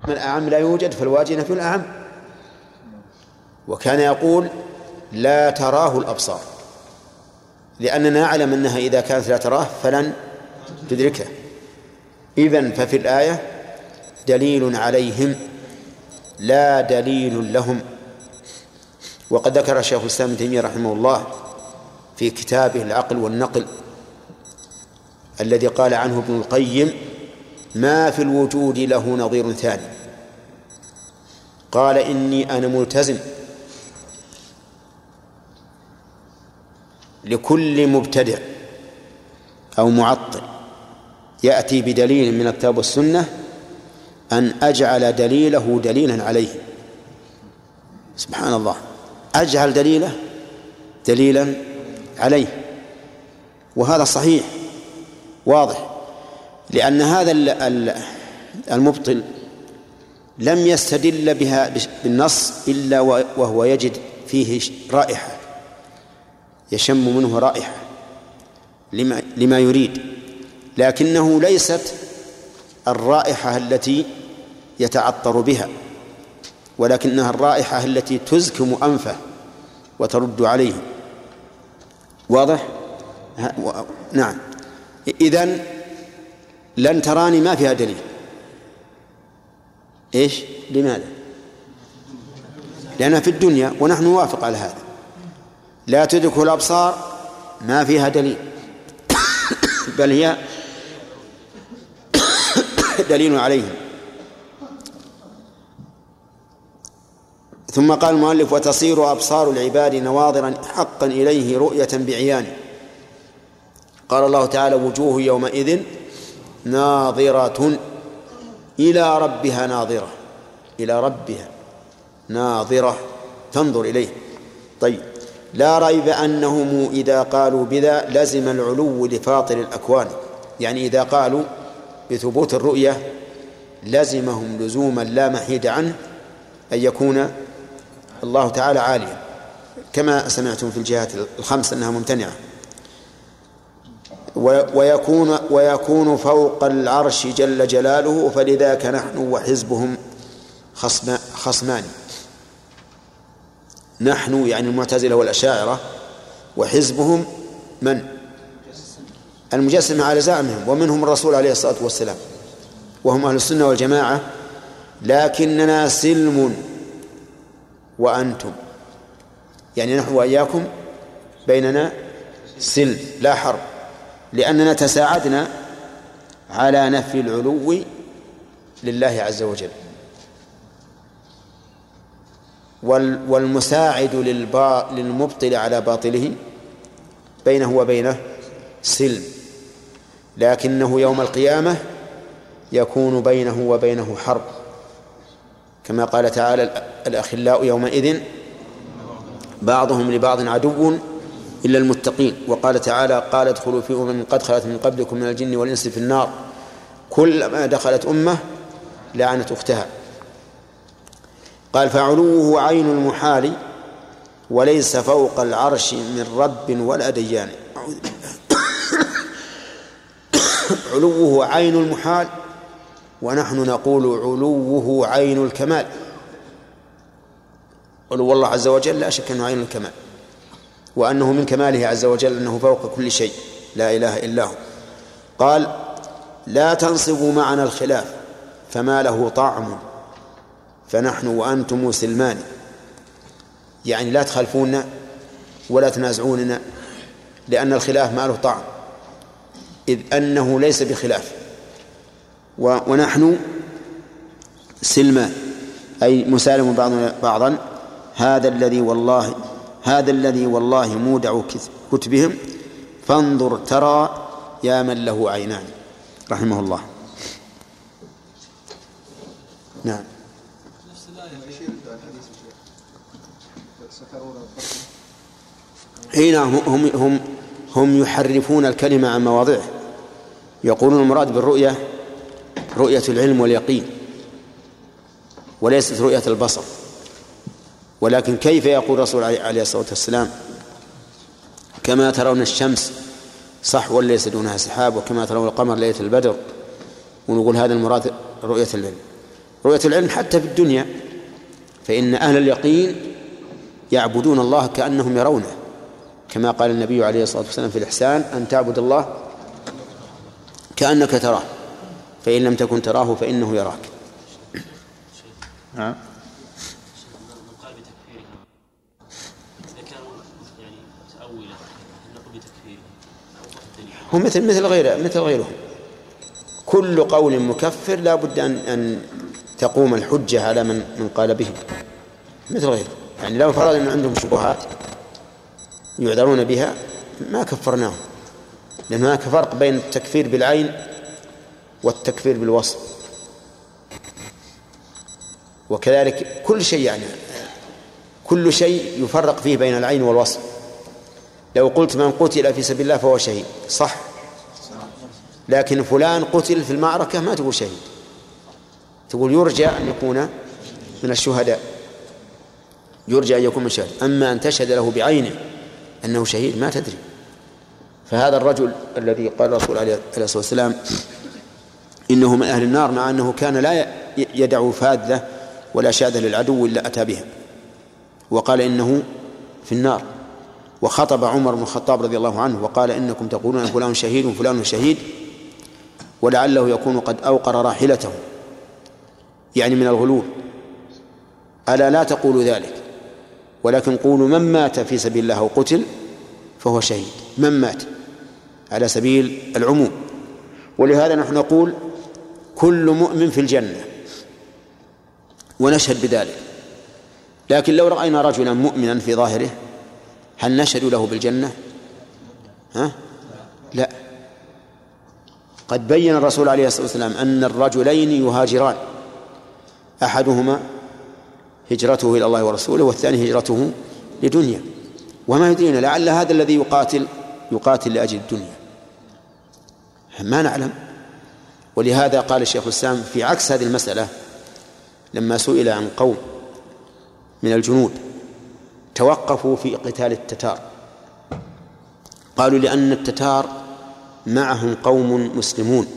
الأعم لا يوجد فالواجب نفي الأعم. وكان يقول لا تراه الأبصار، لأننا نعلم أنها إذا كانت لا تراه فلن تدركه. إذن ففي الآية دليل عليهم لا دليل لهم. وقد ذكر شيخ الإسلام ابن تيمية رحمه الله في كتابه العقل والنقل الذي قال عنه ابن القيم ما في الوجود له نظير ثاني، قال إني أنا ملتزم لكل مبتدع أو معطل يأتي بدليل من الكتاب والسنة أن أجعل دليله دليلا عليه. سبحان الله، أجعل دليله دليلا عليه. وهذا صحيح واضح، لأن هذا المبطل لم يستدل بها بالنص إلا وهو يجد فيه رائحة، يشم منه رائحة لما يريد، لكنه ليست الرائحة التي يتعطر بها، ولكنها الرائحة التي تزكم أنفه وترد عليه. واضح؟ نعم. إذن لن تراني ما فيها دليل. إيش؟ لماذا؟ لأنها في الدنيا ونحن نوافق على هذا. لا تدرك الأبصار ما فيها دليل بل هي دليل عليهم. ثم قال المؤلف وتصير أبصار العباد نواظرا حقا إليه رؤية بعيانه. قال الله تعالى وجوه يومئذ ناظرة إلى ربها ناظرة، إلى ربها ناظرة تنظر إليه. طيب، لا ريب أنهم إذا قالوا بذا لزم العلو لفاطر الأكوان، يعني إذا قالوا بثبوت الرؤية لزمهم لزوما لا محيد عنه أن يكون الله تعالى عاليا، كما سمعتم في الجهات الخمس أنها ممتنعة. ويكون فوق العرش جل جلاله، فلذاك نحن وحزبهم خصمان. نحن يعني المعتزلة والأشاعرة، وحزبهم من؟ المجسمة على زعمهم، ومنهم الرسول عليه الصلاة والسلام، وهم أهل السنة والجماعة. لكننا سلم وأنتم، يعني نحن وإياكم بيننا سلم لا حرب، لأننا تساعدنا على نفي العلو لله عز وجل. والمساعد للمبطل على باطله بينه وبينه سلم، لكنه يوم القيامة يكون بينه وبينه حرب، كما قال تعالى الأخلاء يومئذ بعضهم لبعض عدو إلا المتقين. وقال تعالى قال ادخلوا في أمم قد خلت من قبلكم من الجن والإنس في النار كلما دخلت أمة لعنت أختها. قال فعلوه عين المحال وليس فوق العرش من رب ولا ديان. علوه عين المحال، ونحن نقول علوه عين الكمال. علو الله عز وجل لا شك أنه عين الكمال، وأنه من كماله عز وجل أنه فوق كل شيء لا إله إلا هو. قال لا تنصبوا معنا الخلاف فما له طعم فنحن وأنتم سلمان، يعني لا تخالفونا ولا تنازعوننا، لأن الخلاف ما له طعم، إذ أنه ليس بخلاف، ونحن سلمان أي مسالم بعضنا بعضا. هذا الذي والله مودع كتبهم فانظر ترى يا من له عينان. رحمه الله. نعم. هنا هم يحرفون الكلمة عن مواضعه، يقولون المراد بالرؤية رؤية العلم واليقين وليست رؤية البصر. ولكن كيف يقول الرسول عليه الصلاة والسلام كما ترون الشمس صحوا ليس دونها سحاب وكما ترون القمر ليلة البدر، ونقول هذا المراد رؤية العلم. رؤية العلم حتى في الدنيا، فإن أهل اليقين يعبدون الله كأنهم يرونه، كما قال النبي عليه الصلاة والسلام في الإحسان أن تعبد الله كأنك تراه فإن لم تكن تراه فإنه يراك. نعم. هو مثل غيرهم، كل قول مكفر لا بد أن تقوم الحجة على من قال به، مثل غيره. يعني لو فرض أن عندهم شبهات يعذرون بها ما كفرناهم، لأن هناك فرق بين التكفير بالعين والتكفير بالوصف. وكذلك كل شيء، يعني كل شيء يفرق فيه بين العين والوصف. لو قلت من قتل في سبيل الله فهو شهيد، صح، لكن فلان قتل في المعركة ما تقول شهيد، تقول يرجى أن يكون من الشهداء، يرجى أن يكون من الشهداء. أما أن تشهد له بعينه أنه شهيد ما تدري. فهذا الرجل الذي قال الرسول عليه الصلاة والسلام إنه من أهل النار، مع أنه كان لا يدع فاذة ولا شاذة للعدو إلا أتى بها، وقال إنه في النار. وخطب عمر بن الخطاب رضي الله عنه وقال إنكم تقولون فلان شهيد وفلان شهيد ولعله يكون قد أوقر راحلته، يعني من الغلول. ألا لا تقولوا ذلك، ولكن قولوا من مات في سبيل الله أو قتل فهو شهيد، من مات على سبيل العموم. ولهذا نحن نقول كل مؤمن في الجنة ونشهد بذلك. لكن لو رأينا رجلا مؤمنا في ظاهره هل نشهد له بالجنة؟ لا. قد بين الرسول عليه الصلاة والسلام أن الرجلين يهاجران، أحدهما هجرته إلى الله ورسوله والثاني هجرته لدنيا، وما يدرينا لعل هذا الذي يقاتل لأجل الدنيا، ما نعلم. ولهذا قال الشيخ الإسلام في عكس هذه المسألة لما سئل عن قوم من الجنود توقفوا في قتال التتار، قالوا لأن التتار معهم قوم مسلمون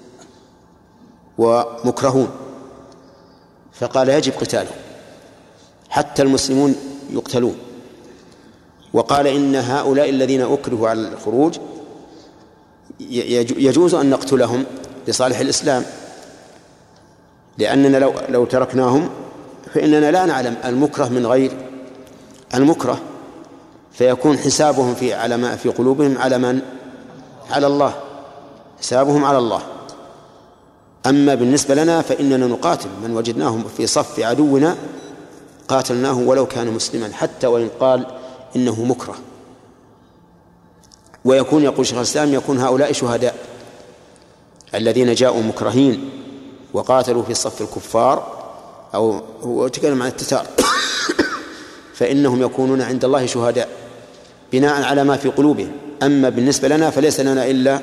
ومكرهون، فقال يجب قتالهم حتى المسلمون يقتلون. وقال إن هؤلاء الذين أكرهوا على الخروج يجوز أن نقتلهم لصالح الإسلام، لأننا لو تركناهم فإننا لا نعلم المكره من غير المكره، فيكون حسابهم على ما في قلوبهم على من؟ على الله، حسابهم على الله. أما بالنسبة لنا فإننا نقاتل من وجدناهم في صف عدونا، قاتلناه ولو كان مسلما حتى وإن قال إنه مكره. ويكون يقول شيخ الإسلام يكون هؤلاء شهداء الذين جاءوا مكرهين وقاتلوا في صف الكفار، أو هو تكلم عن التتار فإنهم يكونون عند الله شهداء بناء على ما في قلوبهم. أما بالنسبة لنا فليس لنا إلا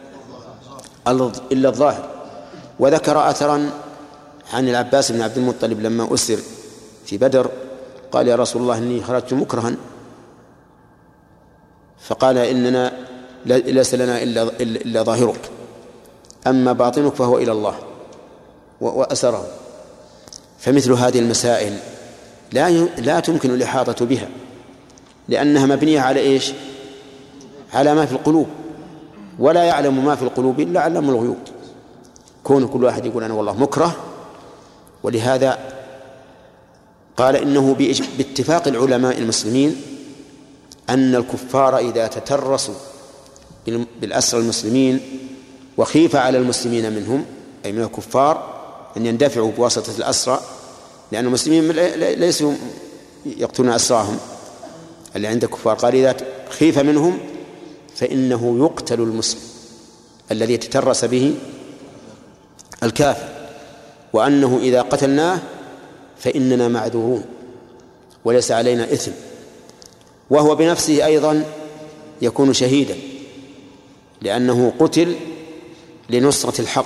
الظاهر. وذكر أثرا عن العباس بن عبد المطلب لما أسر في بدر قال يا رسول الله إني خرجت مكرها، فقال إننا ليس لنا إلا ظاهرك، أما باطنك فهو إلى الله، وأسره. فمثل هذه المسائل لا تمكن الإحاطة بها، لأنها مبنية على إيش؟ على ما في القلوب، ولا يعلم ما في القلوب إلا علم الغيوب. كون كل واحد يقول أنا والله مكره. ولهذا قال إنه باتفاق العلماء المسلمين أن الكفار إذا تترسوا بالأسرى المسلمين وخيف على المسلمين منهم، أي من الكفار، أن يندفعوا بواسطة الأسرى، لأن المسلمين ليسوا يقتلون أسراهم اللي عند الكفار. قال إذا خيف منهم فإنه يقتل المسلم الذي تترس به الكافر، وأنه إذا قتلناه فإننا معذورون وليس علينا إثم، وهو بنفسه أيضا يكون شهيدا لأنه قتل لنصرة الحق،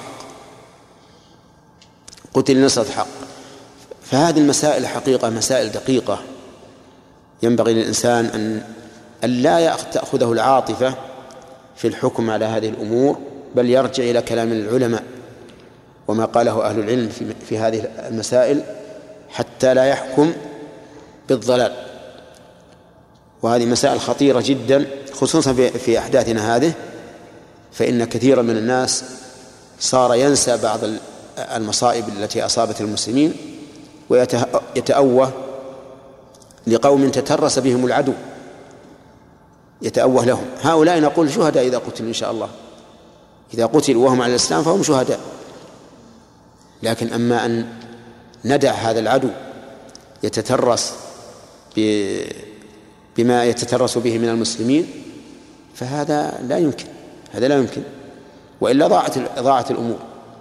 قتل لنصرة الحق. فهذه المسائل حقيقة مسائل دقيقة، ينبغي للإنسان أن لا تأخذه العاطفة في الحكم على هذه الأمور، بل يرجع إلى كلام العلماء وما قاله أهل العلم في هذه المسائل حتى لا يحكم بالضلال. وهذه مسائل خطيرة جدا خصوصا في أحداثنا هذه، فإن كثيرا من الناس صار ينسى بعض المصائب التي أصابت المسلمين ويتأوه لقوم تترس بهم العدو، يتأوه لهم. هؤلاء نقول شهداء إذا قتلوا إن شاء الله، إذا قتلوا وهم على الإسلام فهم شهداء. لكن أما أن ندع هذا العدو يتترس بما يتترس به من المسلمين فهذا لا يمكن، هذا لا يمكن، وإلا ضاعت الأمور.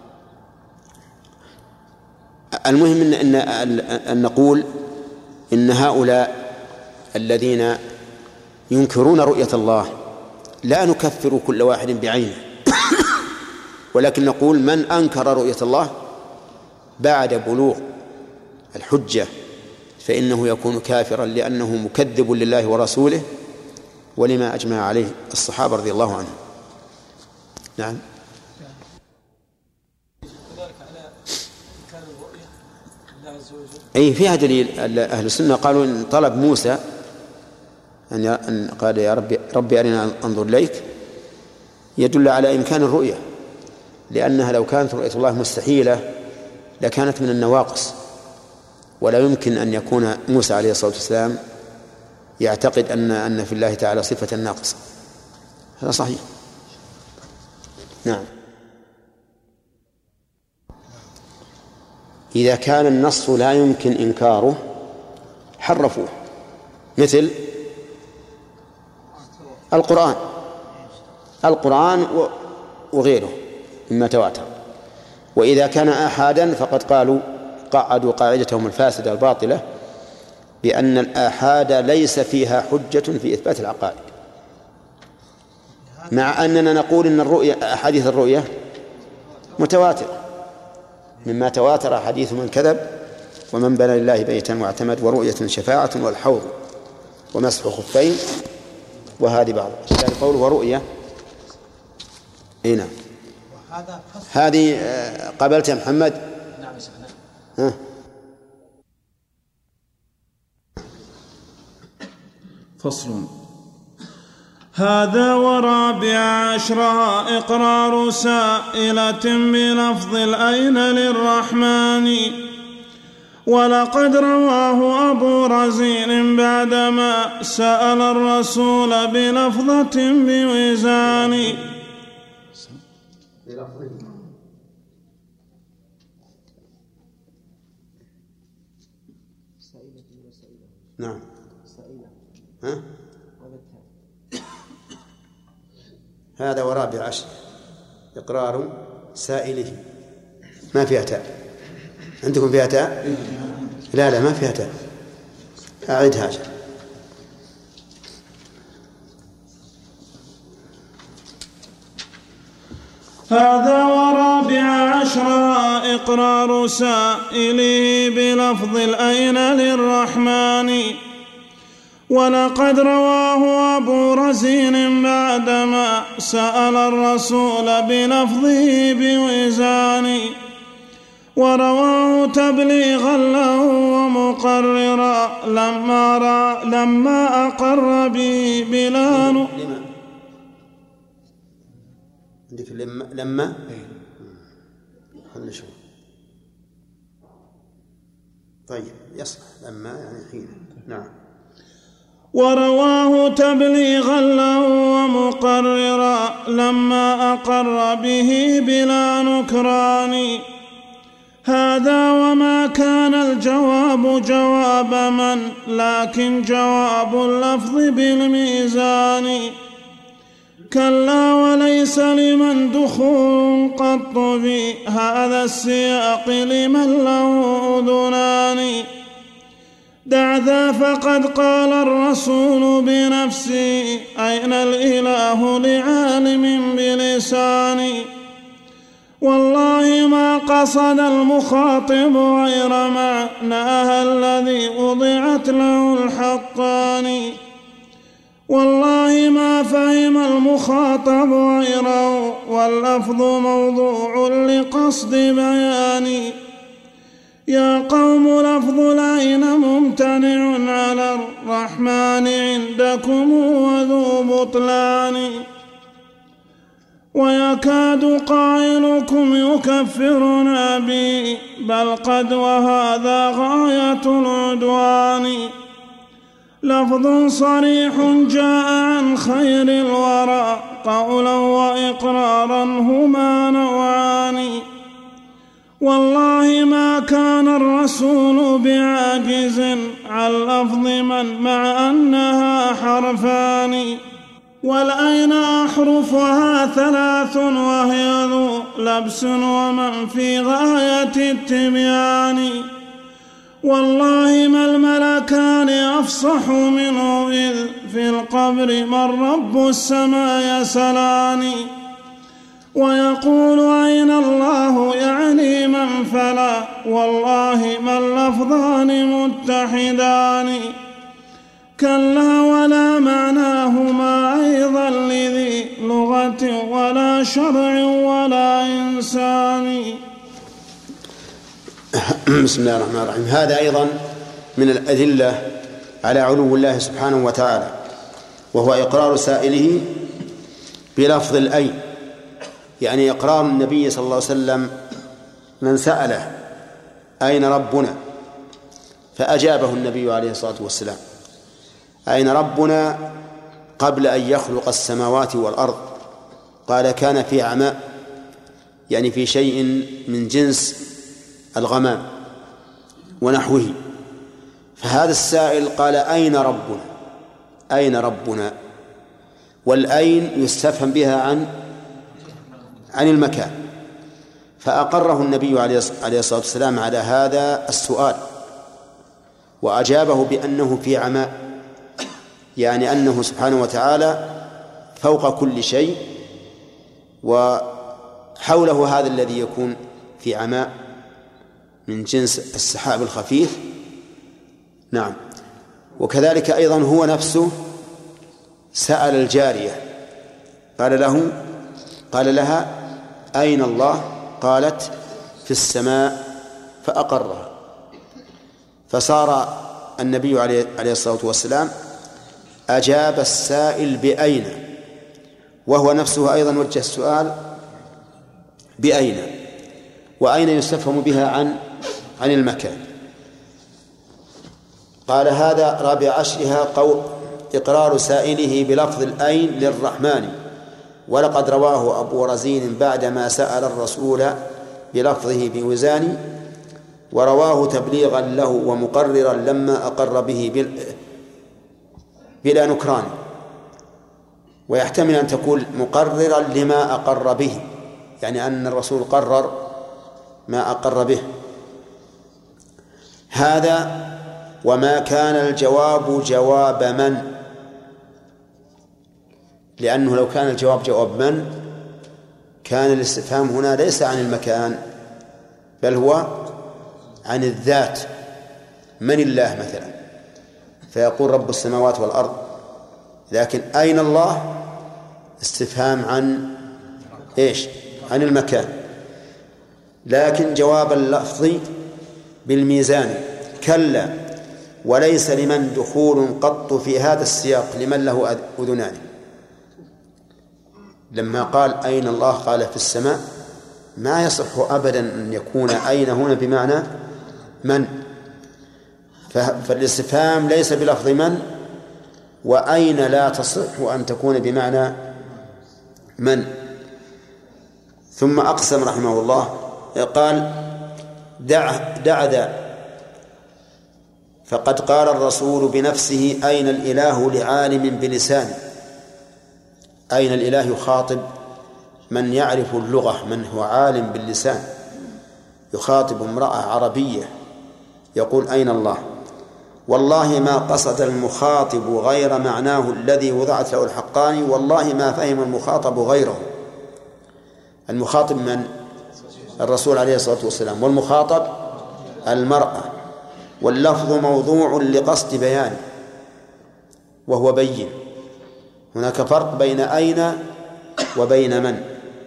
المهم أن نقول إن هؤلاء الذين ينكرون رؤية الله لا نكفر كل واحد بعينه، ولكن نقول من أنكر رؤية الله بعد بلوغ الحجة فإنه يكون كافرا، لأنه مكذب لله ورسوله ولما أجمع عليه الصحابة رضي الله عنهم. نعم. أي فيها دليل. أهل السنة قالوا إن طلب موسى أن قال يا ربي أرنا أنظر إليك يدل على إمكان الرؤية، لأنها لو كانت رؤية الله مستحيلة لكانت من النواقص، ولا يمكن أن يكون موسى عليه الصلاة والسلام يعتقد أن في الله تعالى صفة ناقصة. هذا صحيح. نعم. إذا كان النص لا يمكن إنكاره حرفوه، مثل القرآن وغيره مما تواتر. وإذا كان آحادا فقد قعدوا قاعدتهم الفاسدة الباطلة بأن الآحاد ليس فيها حجة في إثبات العقائد، مع أننا نقول إن أحاديث الرؤية متواترة، مما تواتر حديث من كذب ومن بنى لله بيتا واعتمد ورؤية شفاعة والحوض ومسح خفين، وهذه بعض الأشياء قول ورؤية. نعم. هذه قابلت يا محمد؟ نعم يا فصل. هذا ورابع عشر إقرار سائلة بلفظ الأين للرحمن، ولقد رواه أبو رزين بعدما سأل الرسول بلفظة بوزان. نعم. هذا ورابع عشر إقرار سائله. ما فيها تاء؟ عندكم فيها تاء؟ لا ما فيها تاء. أعيدها عشر. هذا ورابع عشر إقرار سائله بلفظ الأين للرحمن، ولقد رواه أبو رزين بعدما سأل الرسول بلفظه بوزان، ورواه تبليغا له ومقررا لما أقر به بلال. عندك لما شو طيب يصلح لما يعني حين. نعم. ورواه تبليغا له ومقررا لما أقر به بلا نكران. هذا وما كان الجواب جواب من، لكن جواب اللفظ بالميزان. كلا وليس لمن دخول قط في هذا السياق لمن له أذنان. دع ذا فقد قال الرسول بنفسه أين الإله لعالم بلساني. والله ما قصد المخاطب غير معناها الذي وضعت له الحقان، والله ما فهم المخاطب غيره واللفظ موضوع لقصد بياني. يا قوم لفظ العين ممتنع على الرحمن عندكم وذو بطلان. ويكاد قائلكم يكفرنا به بل قد وهذا غاية العدوان. لفظ صريح جاء عن خير الورى قولا وإقرارا هما نوعان. والله ما كان الرسول بعاجز عن لفظ من مع أنها حرفان. والأين أحرفها 3 وهي ذو لبس ومن في غاية التبيان. والله ما الملكان أفصح منه إذ في القبر من رب السماء يسألان. ويقول أين الله يعني من فلا والله ما اللفظان متحدان. كلا ولا معناهما أيضا لذي لغة ولا شرع ولا إنسان. بسم الله الرحمن الرحيم. هذا أيضا من الأدلة على علو الله سبحانه وتعالى، وهو إقرار سائله بلفظ الأين، يعني إقرار النبي صلى الله عليه وسلم من سأله أين ربنا فأجابه النبي عليه الصلاة والسلام. أين ربنا قبل أن يخلق السماوات والأرض؟ قال كان في عماء، يعني في شيء من جنس الغمام ونحوه. فهذا السائل قال أين ربنا؟ أين ربنا؟ والأين يستفهم بها عن المكان، فأقره النبي عليه الصلاة والسلام على هذا السؤال وأجابه بأنه في عماء، يعني أنه سبحانه وتعالى فوق كل شيء وحوله هذا الذي يكون في عماء من جنس السحاب الخفيف. نعم. وكذلك أيضا هو نفسه سأل الجارية قال لها أين الله؟ قالت في السماء فأقرها. فصار النبي عليه الصلاة والسلام أجاب السائل بأين، وهو نفسه أيضا وجه السؤال بأين، وأين يستفهم بها عن المكان. قال هذا رابع عشرها إقرار سائله بلفظ الأين للرحمن. ولقد رواه أبو رزين بعدما سأل الرسول بلفظه بوزان، ورواه تبليغا له ومقررا لما أقر به بلا نكران. ويحتمل أن تكون مقررا لما أقر به، يعني أن الرسول قرر ما أقر به. هذا وما كان الجواب جواب من، لأنه لو كان الجواب جواب من كان الاستفهام هنا ليس عن المكان بل هو عن الذات. من الله مثلا فيقول رب السماوات والأرض، لكن أين الله استفهام عن إيش؟ عن المكان. لكن جواب اللفظ بالميزان. كلا وليس لمن دخول قط في هذا السياق لمن له أذنان. لما قال أين الله قال في السماء، ما يصح أبدا أن يكون أين هنا بمعنى من، فالاستفهام ليس بلفظ من، وأين لا تصح أن تكون بمعنى من. ثم أقسم رحمه الله قال دع ذا، فقد قال الرسول بنفسه أين الإله لعالم بلسانه. أين الإله يخاطب من يعرف اللغة، من هو عالم باللسان، يخاطب امرأة عربية يقول أين الله. والله ما قصد المخاطب غير معناه الذي وضعت له الحقان، والله ما فهم المخاطب غيره. المخاطب من؟ الرسول عليه الصلاة والسلام، والمخاطب المرأة. واللفظ موضوع لقصد بيان وهو بين، هناك فرق بين أين وبين من.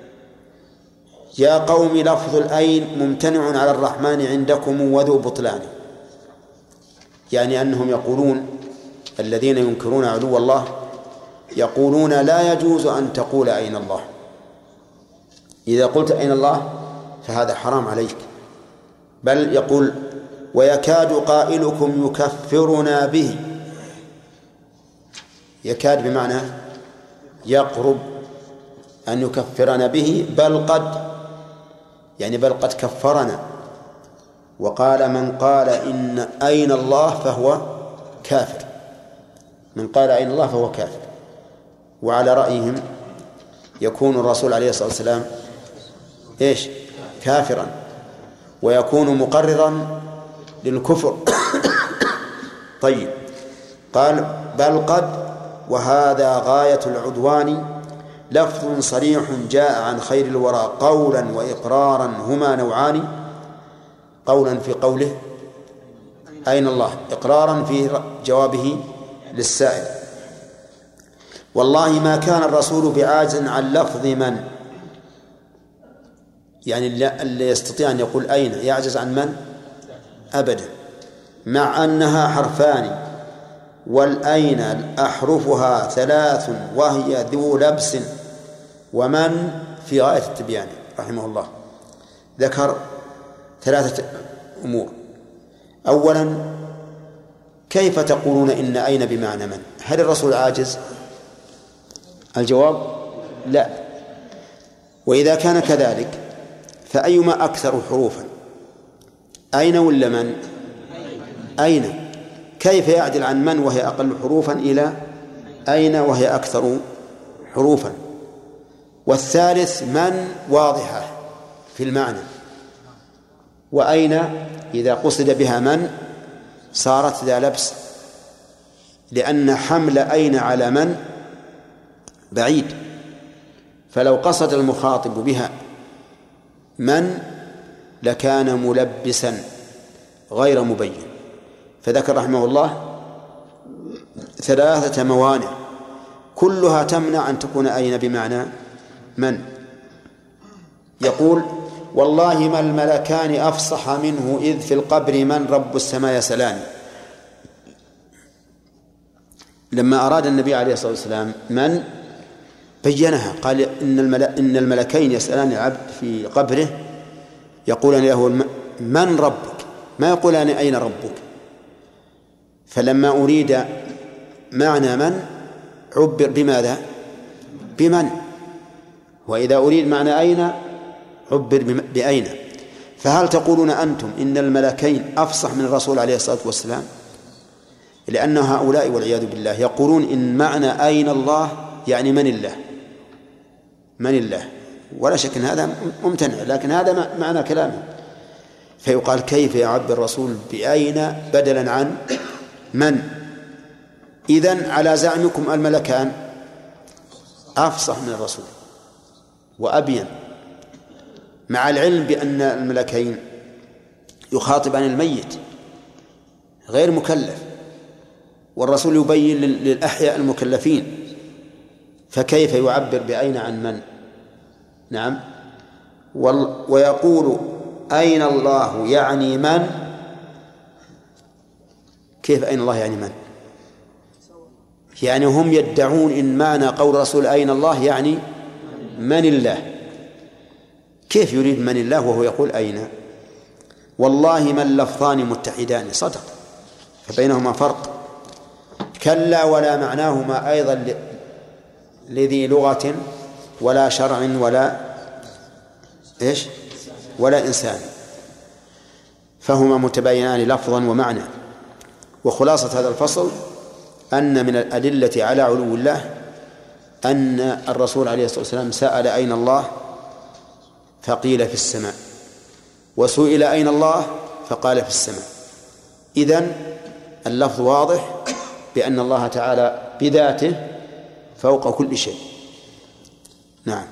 يا قوم لفظ الأين ممتنع على الرحمن عندكم وذو بطلان، يعني أنهم يقولون، الذين ينكرون علو الله يقولون لا يجوز أن تقول أين الله، إذا قلت أين الله فهذا حرام عليك. بل يقول ويكاد قائلكم يكفرنا به، يكاد بمعنى يقرب أن يكفرنا به، بل قد، يعني بل قد كفرنا. وقال من قال إن أين الله فهو كافر، من قال أين الله فهو كافر. وعلى رأيهم يكون الرسول عليه الصلاة والسلام إيش؟ كافرا، ويكون مقررا للكفر. طيب، قال بل قد، وهذا غاية العدوان، لفظ صريح جاء عن خير الورى قولا وإقرارا هما نوعان. قولا في قوله أين الله، إقرارا في جوابه للسائل. والله ما كان الرسول بعاجز عن لفظ من، يعني اللي يستطيع أن يقول أين يعجز عن من؟ أبدا، مع أنها حرفان، والأين أحرفها 3 وهي ذو لبس ومن في غاية التبيان. رحمه الله ذكر 3 أمور. أولا، كيف تقولون إن أين بمعنى من؟ هل الرسول عاجز؟ الجواب لا. وإذا كان كذلك فأيما أكثر حروفا، أين ولا من؟ أين. كيف يعدل عن من وهي أقل حروفا إلى أين وهي أكثر حروفا؟ والثالث من واضحة في المعنى، وأين إذا قصد بها من صارت ذا لبس، لأن حمل أين على من بعيد، فلو قصد المخاطب بها من لكان ملبسا غير مبين. فذكر رحمه الله 3 موانع كلها تمنع أن تكون أين بمعنى من. يقول والله ما الملكان أفصح منه إذ في القبر من رب السماء يسألان. لما أراد النبي عليه الصلاة والسلام من بينها، قال إن الملكين يسألان العبد في قبره يقولان له من ربك، ما يقولان أين ربك. فلما أريد معنى من عبر بماذا؟ بمن. وإذا أريد معنى أين عبر بأين. فهل تقولون أنتم إن الملكين أفصح من الرسول عليه الصلاة والسلام؟ لأن هؤلاء والعياذ بالله يقولون إن معنى أين الله يعني من الله، من الله، ولا شك أن هذا ممتنع، لكن هذا معنى كلامه. فيقال كيف يعبر الرسول بأين بدلا عن من؟ إذن على زعمكم الملكان أفصح من الرسول وأبين، مع العلم بأن الملكين يخاطبان الميت غير مكلف، والرسول يبين للأحياء المكلفين، فكيف يعبر بأين عن من؟ نعم. ويقول أين الله يعني من؟ كيف أين الله يعني من؟ يعني هم يدعون إن معنى قول رسول أين الله يعني من الله. كيف يريد من الله وهو يقول أين؟ والله ما اللفظان متحدان، صدق، فبينهما فرق. كلا ولا معناهما أيضا لذي لغة ولا شرع ولا إيش ولا إنسان، فهما متباينان لفظا ومعنى. وخلاصة هذا الفصل أن من الأدلة على علو الله أن الرسول عليه الصلاة والسلام سأل أين الله فقيل في السماء، وسئل أين الله فقال في السماء. إذن اللفظ واضح بأن الله تعالى بذاته فوق كل شيء. نعم.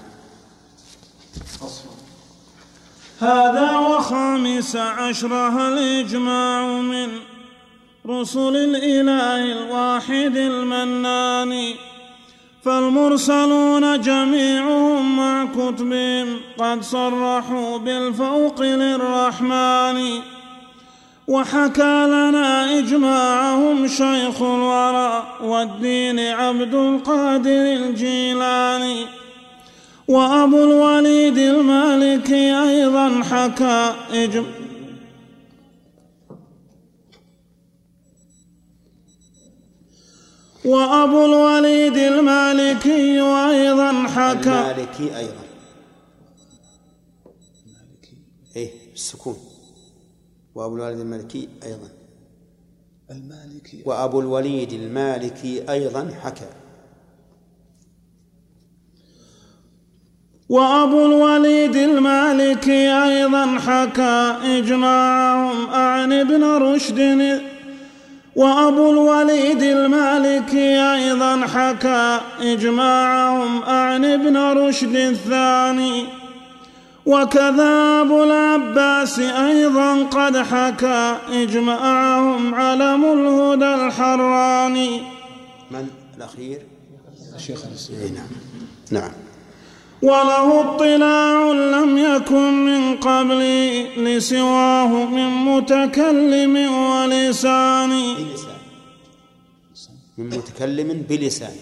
هذا وخامس عشرها الإجماع من رسل الإله الواحد المنان، فالمرسلون جميعهم مع كتبهم قد صرحوا بالفوق للرحمن. وحكى لنا إجماعهم شيخ الورى والدين عبد القادر الجيلاني. وأبو الوليد المالكي أيضا حكى وأبو الوليد المالكي أيضا حكى المالكي أيضا السكون. وأبو الوليد المالكي أيضا وأبو الوليد المالكي أيضا حكى. وأبو الوليد المالكي أيضا حكى إجماعهم عن ابن رشد. وأبو الوليد المالكي أيضا حكى إجماعهم عن ابن رشد الثاني. وكذا أبو العباس أيضا قد حكى إجماعهم علم الهدى الحراني. من الأخير؟ الشيخ الإسلام. نعم. وله اطلاع لم يكن من قبلي لسواه من متكلم ولسان. من متكلم بلسان.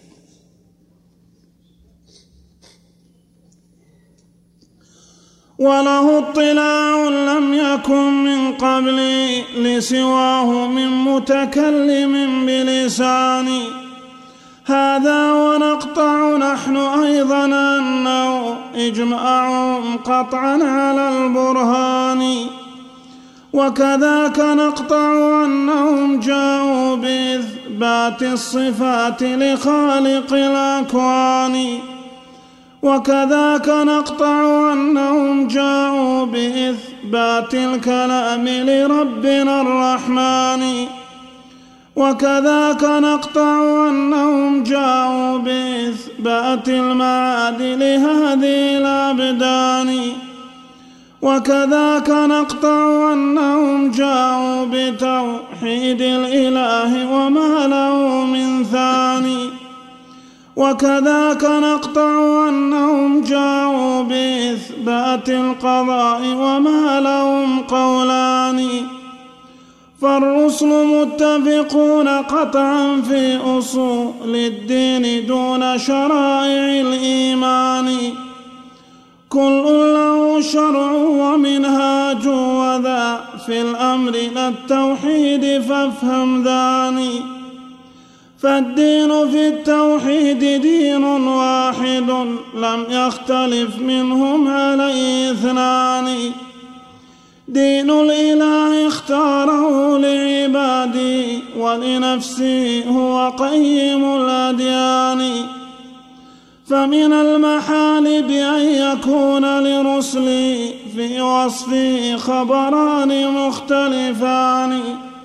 وله اطلاع لم يكن من قبلي لسواه من متكلم بلسان. هذا ونقطع نحن أيضا أنه إجماعهم قطعا على البرهان. وكذاك نقطع أنهم جاءوا بإثبات الصفات لخالق الأكوان. وكذاك نقطع أنهم جاءوا بإثبات الكلام لربنا الرحمن. وكذاك نقطع أنهم جاءوا بإثبات المعاد لهذه الأبدان. وكذاك نقطع أنهم جاءوا بتوحيد الإله وما له من ثاني. وكذاك نقطع أنهم جاءوا بإثبات القضاء وما لهم قولان. فالرسل متفقون قطعا في أصول الدين دون شرائع الإيمان. كل له شرع ومنهاج وذا في الأمر للتوحيد فافهم ذاني. فالدين في التوحيد دين واحد لم يختلف منهم عليه اثنان. دين الإله اختاره لعباده ولنفسه هو قيم الأديان. فمن المحال بأن يكون لرسله في وصفه خبران مختلفان.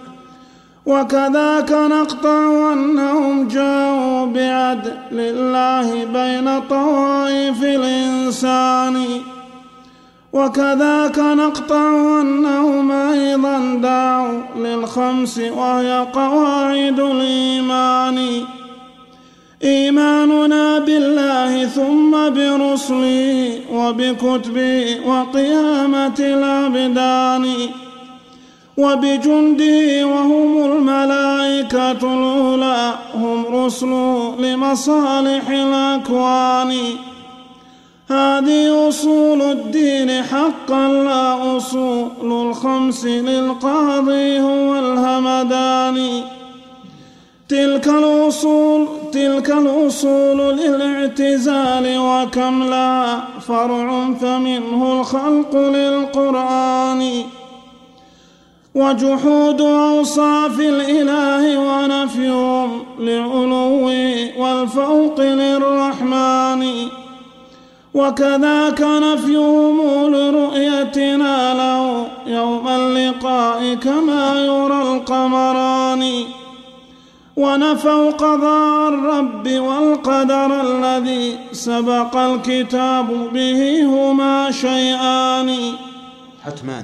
وكذاك نقطع أنهم جاءوا بعدل الله بين طوائف الإنسان. وكذاك نقطع أنهم أيضا دعوا للخمس وهي قواعد الإيمان. إيماننا بالله ثم برسله وبكتبه وقيامة الأبدان وبجنده وهم الملائكة الأولى هم رسله لمصالح الأكوان. هذه أصول الدين حقا لا أصول الخمس للقاضي هو الهمدان. تلك الأصول للاعتزال وكم لا فرع فمنه الخلق للقرآن. وجحود أوصاف الإله ونفيهم لعلوه والفوق للرحمن. وكذاك نفيهم لرؤيتنا له يوم اللقاء كما يرى القمران. ونفوا قضاء الرب والقدر الذي سبق الكتاب به هما شيئان. حتمان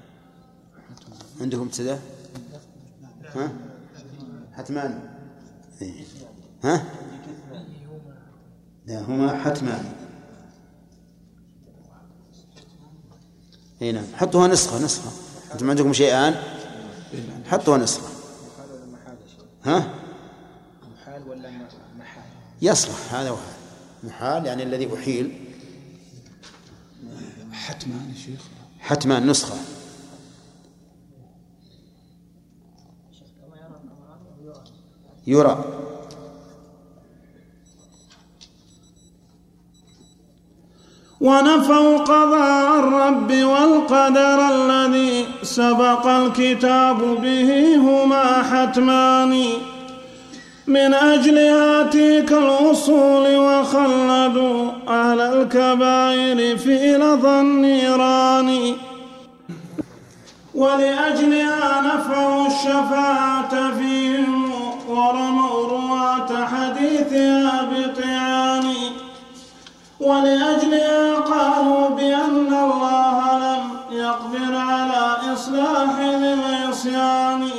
عندكم ابتداء؟ ها؟ حتمان ها؟ لا هما حتمان. هنا حطوها نسخة. أنتم عندكم شيئان حطوها نسخة. ها؟ محال ولا محال؟ يصلح هذا وهذا. محال يعني الذي أحيل. حتمان يا شيخ. حتمان نسخة. يرى. ونفوا قضاء الرب والقدر الذي سبق الكتاب به هما حتمان من أجلها تلك الأصول وخلدوا أهل الكبائر في لظى النيران ولأجلها نفوا الشفاعة فيهم ورموا رواة حديثها بطعان ولأجلها قالوا بأن الله لم يقدر على إصلاح ذي العصيان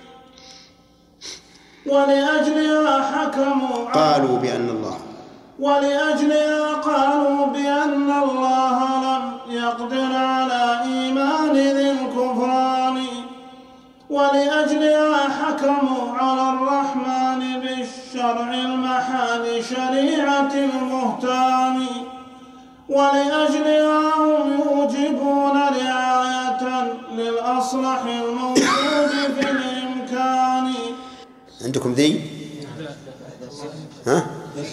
ولأجلها حكموا قالوا بأن الله ولأجلها قالوا بأن الله لم يقدر على إيمان ذي الكفران ولأجلها حكموا على الرحمن بالشرع المحال شريعة المهتان ولأجلها هم يوجبون رعاية للأصلح الموجود في الإمكان. عندكم ذي؟ ها؟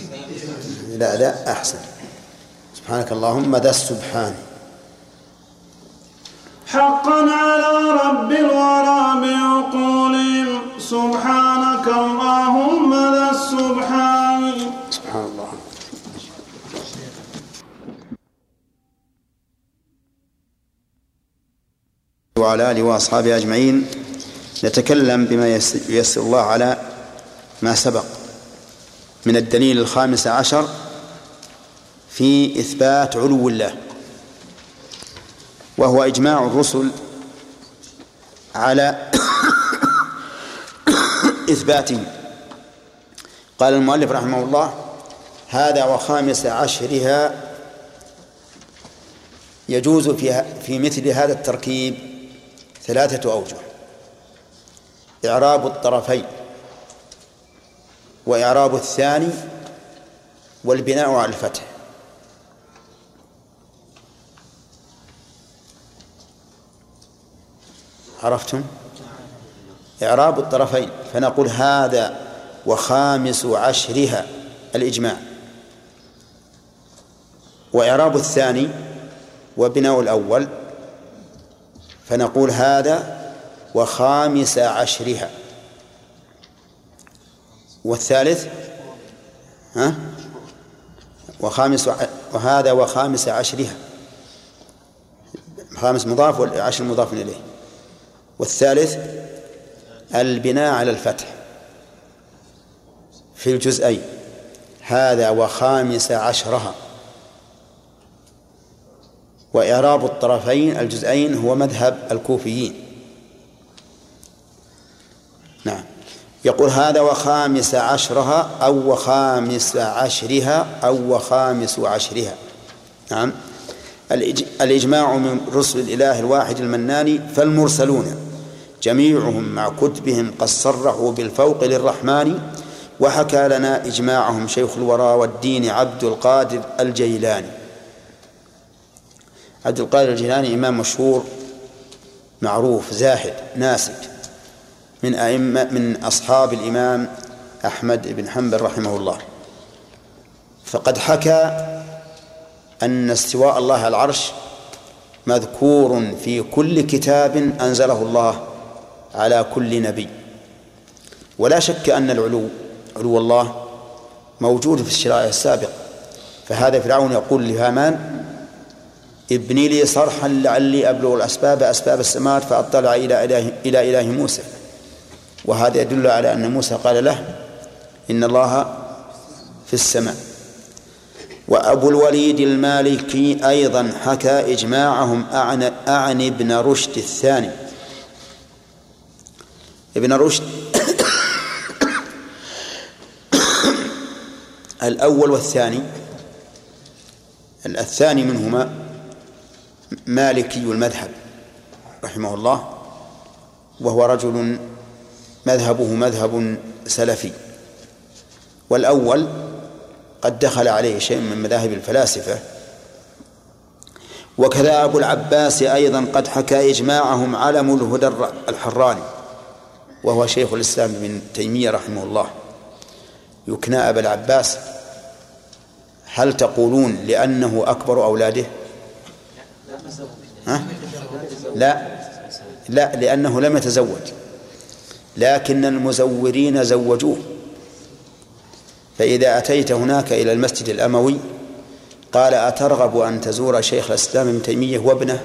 لا أحسن. سبحانك اللهم ذا السبحان. حقا على رب الورى بعقولهم سبحانك اللهم ذا السبحان. سبحان الله. وعلى آله وأصحابه أجمعين. نتكلم بما ييسر الله على ما سبق من الدليل 15 في إثبات علو الله، وهو إجماع الرسل على إثباته. قال المؤلف رحمه الله: هذا و15 يجوز في مثل هذا التركيب 3 أوجه: إعراب الطرفين، وإعراب الثاني، والبناء على الفتح. عرفتم؟ إعراب الطرفين، فنقول هذا و15 الإجماع، وإعراب الثاني وبناء الأول فنقول هذا و15، والثالث وهذا و15، 5 مضاف والعشر مضاف إليه، والثالث البناء على الفتح في الجزئين، هذا و15. وإعراب الطرفين الجزئين هو مذهب الكوفيين. نعم، يقول هذا و15 أو و15 أو و15. نعم، الإجماع من رسل الإله الواحد المنان، فالمرسلون جميعهم مع كتبهم قد صرحوا بالفوق للرحمن. وحكى لنا إجماعهم شيخ الورى والدين عبد القادر الجيلاني. عبد القادر الجيلاني إمام مشهور معروف زاهد ناسك، من أصحاب الإمام أحمد بن حنبل رحمه الله. فقد حكى أن استواء الله على العرش مذكور في كل كتاب أنزله الله على كل نبي، ولا شك أن علو الله موجود في الشرائع السابقة. فهذا فرعون يقول لهامان: ابني لي صرحا لعلي أبلغ أسباب السماوات فأطلع إلى إله موسى. وهذا يدل على أن موسى قال له: إن الله في السماء. وأبو الوليد المالكي أيضا حكى إجماعهم أعني ابن رشد الثاني. ابن رشد الأول والثاني الثاني منهما مالكي المذهب رحمه الله، وهو رجل مذهبه مذهب سلفي، والأول قد دخل عليه شيء من مذاهب الفلاسفة. وكذا أبو العباس أيضا قد حكى إجماعهم علم الهدى الحراني، وهو شيخ الإسلام ابن تيمية رحمه الله، يكنى أبا العباس. هل تقولون لأنه أكبر أولاده؟ لا، لأنه لم يتزوج، لكن المزورين زوجوه. فإذا أتيت هناك إلى المسجد الأموي قال: أترغب أن تزور شيخ الإسلام ابن تيمية وابنه؟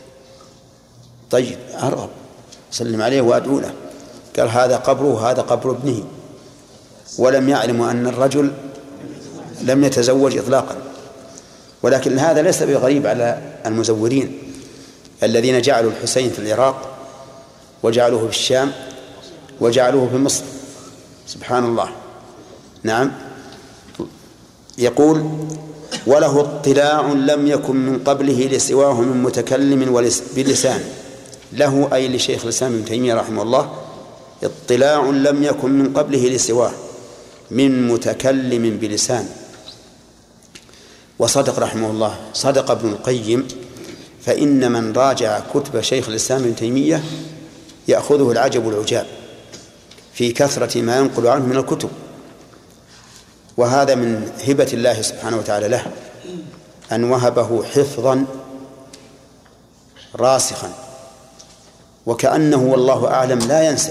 طيب، أرغب، سلم عليه وأدعو له. قال: هذا قبره، هذا قبر ابنه. ولم يعلموا أن الرجل لم يتزوج إطلاقا. ولكن هذا ليس بغريب على المزورين الذين جعلوا الحسين في العراق، وجعلوه في الشام، وجعلوه في مصر، سبحان الله. نعم. يقول: وله اطلاع لم يكن من قبله لسواه من متكلم بلسان. له أي لشيخ الإسلام ابن تيمية رحمه الله اطلاع لم يكن من قبله لسواه من متكلم بلسان. وصدق رحمه الله، صدق ابن القيم، فإن من راجع كتب شيخ الإسلام ابن تيمية يأخذه العجب العجاب في كثرة ما ينقل عنه من الكتب. وهذا من هبة الله سبحانه وتعالى له، أن وهبه حفظا راسخا، وكأنه والله أعلم لا ينسى.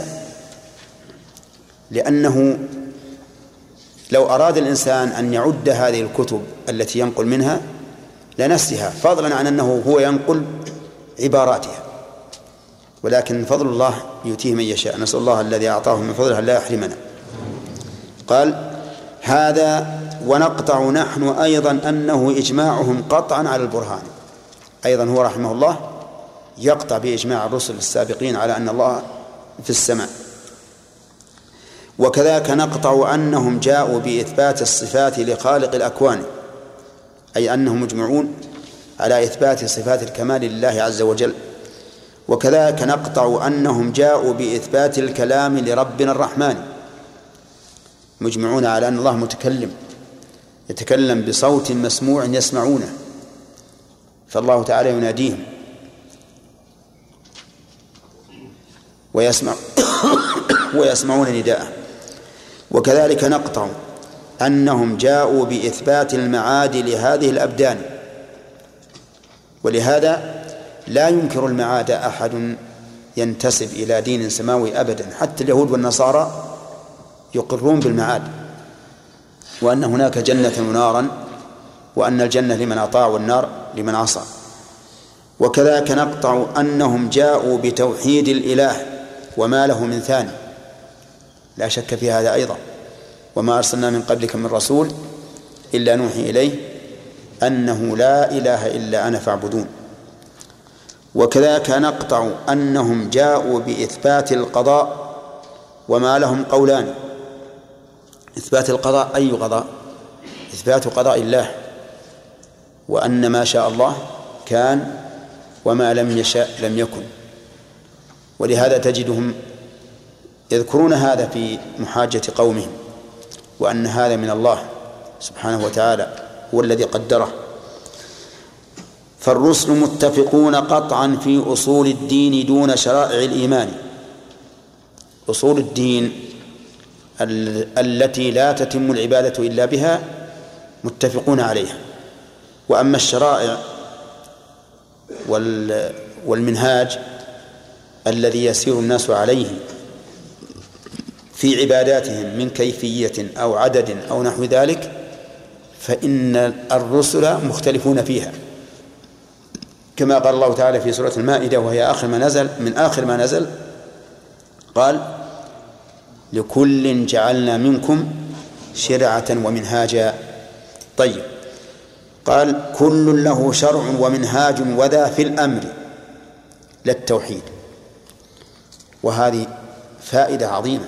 لأنه لو أراد الإنسان أن يعد هذه الكتب التي ينقل منها لنسيها، فضلا عن أنه هو ينقل عباراتها. ولكن فضل الله يؤتيه من يشاء، نسأل الله الذي أعطاه من فضله لا يحرمنا. قال: هذا ونقطع نحن أيضا أنه إجماعهم قطعا على البرهان. أيضا هو رحمه الله يقطع بإجماع الرسل السابقين على أن الله في السماء. وكذلك نقطع أنهم جاءوا بإثبات الصفات لخالق الأكوان، أي أنهم مجمعون على إثبات صفات الكمال لله عز وجل. وكذلك نقطع أنهم جاءوا بإثبات الكلام لربنا الرحمن، مجمعون على أن الله متكلم، يتكلم بصوت مسموع يسمعونه، فالله تعالى يناديهم ويسمعون نداءه. وكذلك نقطع أنهم جاءوا بإثبات المعاد لهذه الأبدان، ولهذا لا ينكر المعاد أحد ينتسب إلى دين سماوي أبدا. حتى اليهود والنصارى يقرون بالمعاد، وأن هناك جنة ونارا، وأن الجنة لمن أطاع والنار لمن عصى. وكذلك نقطع أنهم جاءوا بتوحيد الإله وما له من ثاني، لا شك في هذا أيضا. وما أرسلنا من قبلك من رسول إلا نوحي إليه أنه لا إله إلا أنا فاعبدون. وكذلك نقطع أنهم جاءوا بإثبات القضاء وما لهم قولان. إثبات القضاء، أي قضاء؟ إثبات قضاء الله، وأن ما شاء الله كان وما لم يشاء لم يكن. ولهذا تجدهم يذكرون هذا في محاجة قومهم، وأن هذا من الله سبحانه وتعالى هو الذي قدره. فالرسل متفقون قطعا في أصول الدين دون شرائع الإيمان. أصول الدين التي لا تتم العبادة إلا بها متفقون عليها. وأما الشرائع والمنهاج الذي يسير الناس عليه في عباداتهم من كيفية أو عدد أو نحو ذلك، فإن الرسل مختلفون فيها، كما قال الله تعالى في سورة المائدة وهي آخر ما نزل، من آخر ما نزل قال: لكل جعلنا منكم شرعة ومنهاجا. طيب، قال: كل له شرع ومنهاج وذا في الأمر للتوحيد. وهذه فائدة عظيمة.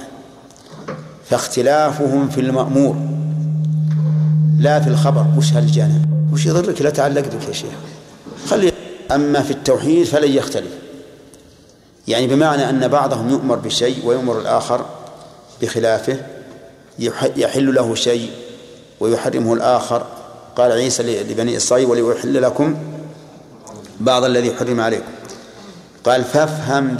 فاختلافهم في المأمور لا في الخبر. وش هالجانب؟ وش يضرك؟ لا تعلق بك يا شيخ، خلي. أما في التوحيد فلن يختلف، يعني بمعنى أن بعضهم يؤمر بشيء ويؤمر الآخر بخلافه، يحل له شيء ويحرمه الآخر. قال عيسى لبني إسرائيل وليحل لكم بعض الذي حرم عليكم. قال فافهم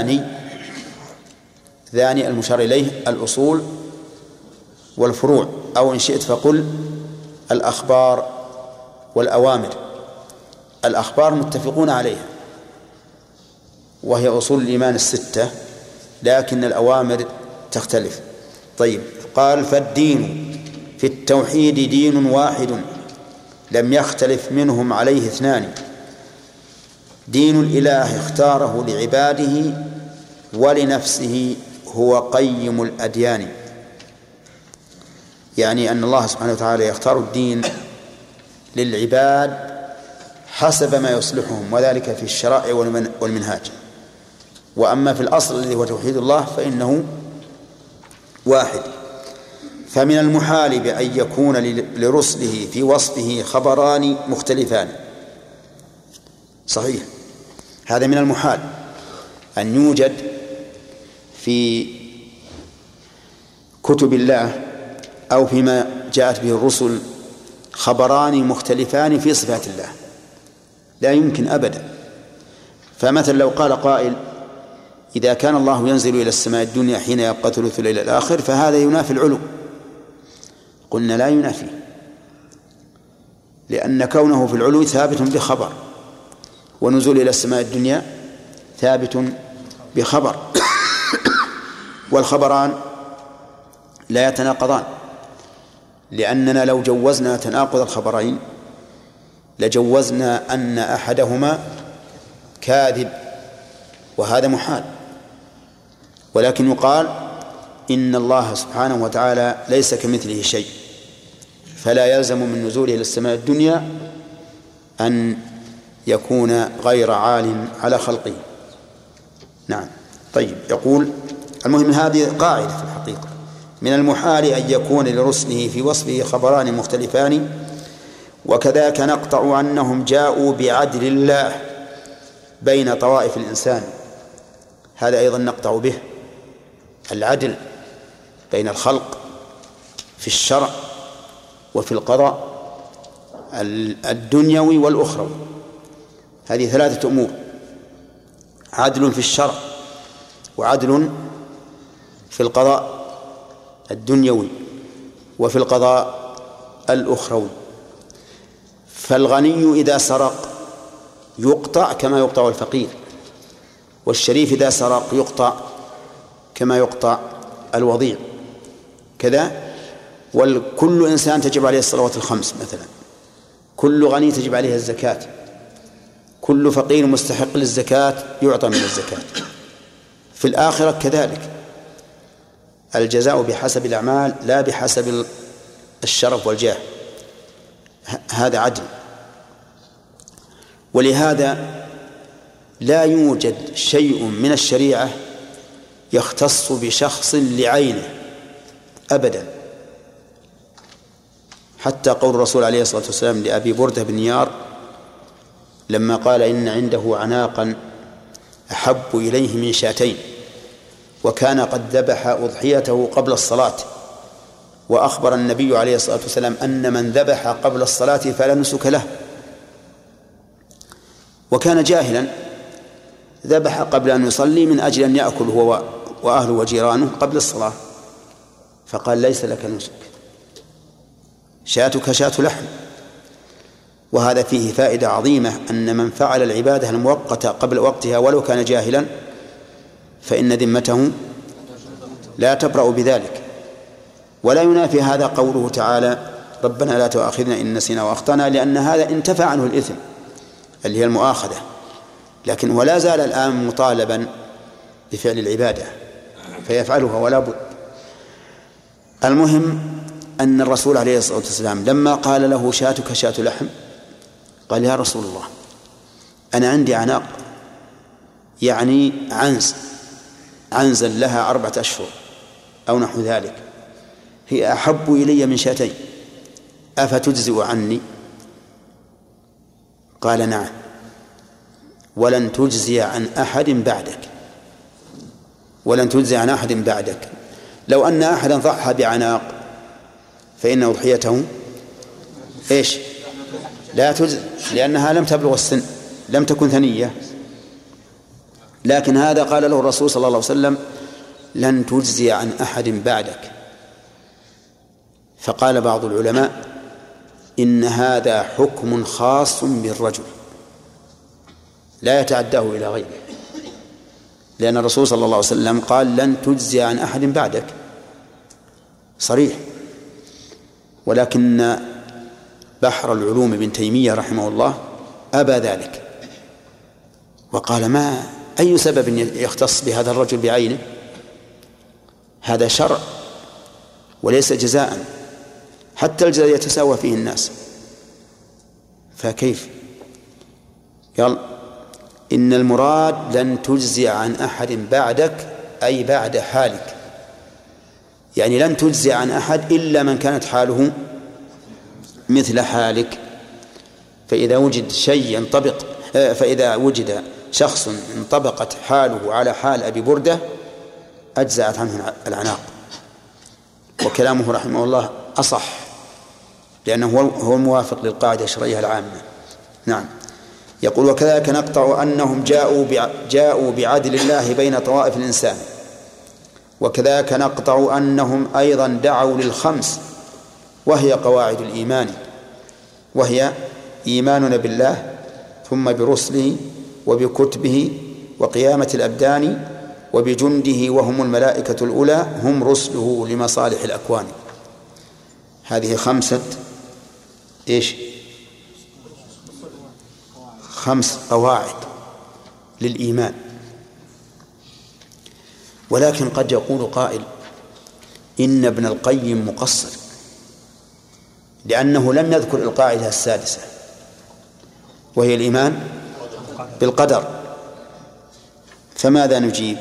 ذاني المشار إليه الأصول والفروع، أو إن شئت فقل الأخبار والأوامر. الأخبار متفقون عليها وهي أصول الإيمان الستة، لكن الأوامر تختلف. طيب، قال فالدين في التوحيد دين واحد لم يختلف منهم عليه اثنان، دين الإله اختاره لعباده ولنفسه هو قيم الأديان. يعني أن الله سبحانه وتعالى يختار الدين للعباد حسب ما يصلحهم، وذلك في الشرائع والمنهاج. وأما في الأصل الذي هو توحيد الله فإنه واحد. فمن المحال بأن يكون لرسله في وصفه خبران مختلفان. صحيح، هذا من المحال أن يوجد في كتب الله أو فيما جاءت به الرسل خبران مختلفان في صفات الله، لا يمكن أبدا. فمثلا لو قال قائل إذا كان الله ينزل إلى السماء الدنيا حين يبقى ثلث الليل الآخر فهذا ينافي العلو، قلنا لا ينافي، لأن كونه في العلو ثابت بخبر، ونزول إلى السماء الدنيا ثابت بخبر، والخبران لا يتناقضان، لأننا لو جوزنا تناقض الخبرين لجوزنا أن أحدهما كاذب، وهذا محال. ولكن يقال إن الله سبحانه وتعالى ليس كمثله شيء، فلا يلزم من نزوله إلى السماء الدنيا أن يكون غير عال على خلقه. نعم. طيب، يقول المهم هذه قاعدة في الحقيقة، من المحال أن يكون لرسله في وصفه خبران مختلفان، وكذاك نقطع أنهم جاءوا بعدل الله بين طوائف الإنسان. هذا أيضا نقطع به العدل بين الخلق في الشرع وفي القضاء الدنيوي والأخروي. هذه ثلاثة أمور: عدل في الشرع، وعدل في القضاء الدنيوي، وفي القضاء الأخروي. فالغني إذا سرق يقطع كما يقطع الفقير، والشريف إذا سرق يقطع كما يقطع الوضيع، كذا. وكل إنسان تجب عليه الصلوات الخمس مثلا، كل غني تجب عليه الزكاة، كل فقير مستحق للزكاة يعطى من الزكاة. في الآخرة كذلك، الجزاء بحسب الأعمال لا بحسب الشرف والجاه، هذا عدل. ولهذا لا يوجد شيء من الشريعة يختص بشخص لعينه أبدا، حتى قول الرسول عليه الصلاة والسلام لأبي بردة بن نيار لما قال إن عنده عناقا أحب إليه من شاتين، وكان قد ذبح أضحيته قبل الصلاة، وأخبر النبي عليه الصلاة والسلام أن من ذبح قبل الصلاة فلا نسك له، وكان جاهلا، ذبح قبل أن يصلي من أجل أن يأكل هو وأهله وجيرانه قبل الصلاة، فقال ليس لك نسك، شاتك شاة لحم. وهذا فيه فائدة عظيمة، أن من فعل العبادة المؤقتة قبل وقتها ولو كان جاهلا فإن ذمته لا تبرأ بذلك. ولا ينافي هذا قوله تعالى ربنا لا تؤاخذنا إن نسينا وأخطأنا، لأن هذا انتفى عنه الإثم اللي هي المؤاخذة، لكن ولا زال الآن مطالبا بفعل العبادة فيفعلها ولا بد. المهم أن الرسول عليه الصلاة والسلام لما قال له شاتك شاة لحم قال يا رسول الله أنا عندي عناق، يعني عنزا لها 4 أشهر أو نحو ذلك، هي أحب إلي من شاتين، أفتجزئ عني؟ قال نعم، ولن تجزي عن أحد بعدك، ولن تجزي عن أحد بعدك. لو أن أحدا ضحى بعناق فإن أضحيته إيش؟ لا تجزي، لأنها لم تبلغ السن، لم تكن ثنية. لكن هذا قال له الرسول صلى الله عليه وسلم لن تجزي عن أحد بعدك. فقال بعض العلماء إن هذا حكم خاص بالرجل لا يتعداه إلى غيره، لأن الرسول صلى الله عليه وسلم قال لن تجزي عن أحد بعدك، صريح. ولكن بحر العلوم ابن تيمية رحمه الله أبى ذلك، وقال ما أي سبب يختص بهذا الرجل بعينه؟ هذا شرع وليس جزاء، حتى الجزاء يتساوى فيه الناس، فكيف؟ يلا، إن المراد لن تجزي عن أحد بعدك أي بعد حالك، يعني لن تجزي عن أحد إلا من كانت حاله مثل حالك. فإذا وجد شيء ينطبق، فإذا وجد شخص انطبقت حاله على حال أبي بردة أجزأت عنه العناق. وكلامه رحمه الله أصح، لأنه هو الموافق للقاعدة الشرعية العامة. نعم. يقول وكذلك نقطع أنهم جاءوا بعدل الله بين طوائف الإنسان، وكذلك نقطع أنهم أيضا دعوا للخمس، وهي قواعد الإيمان، وهي إيماننا بالله ثم برسله وبكتبه وقيامة الأبدان وبجنده وهم الملائكة الأولى هم رسله لمصالح الأكوان. هذه خمس قواعد للإيمان. ولكن قد يقول قائل إن ابن القيم مقصر، لأنه لم يذكر القاعدة السادسة وهي الإيمان بالقدر، فماذا نجيب؟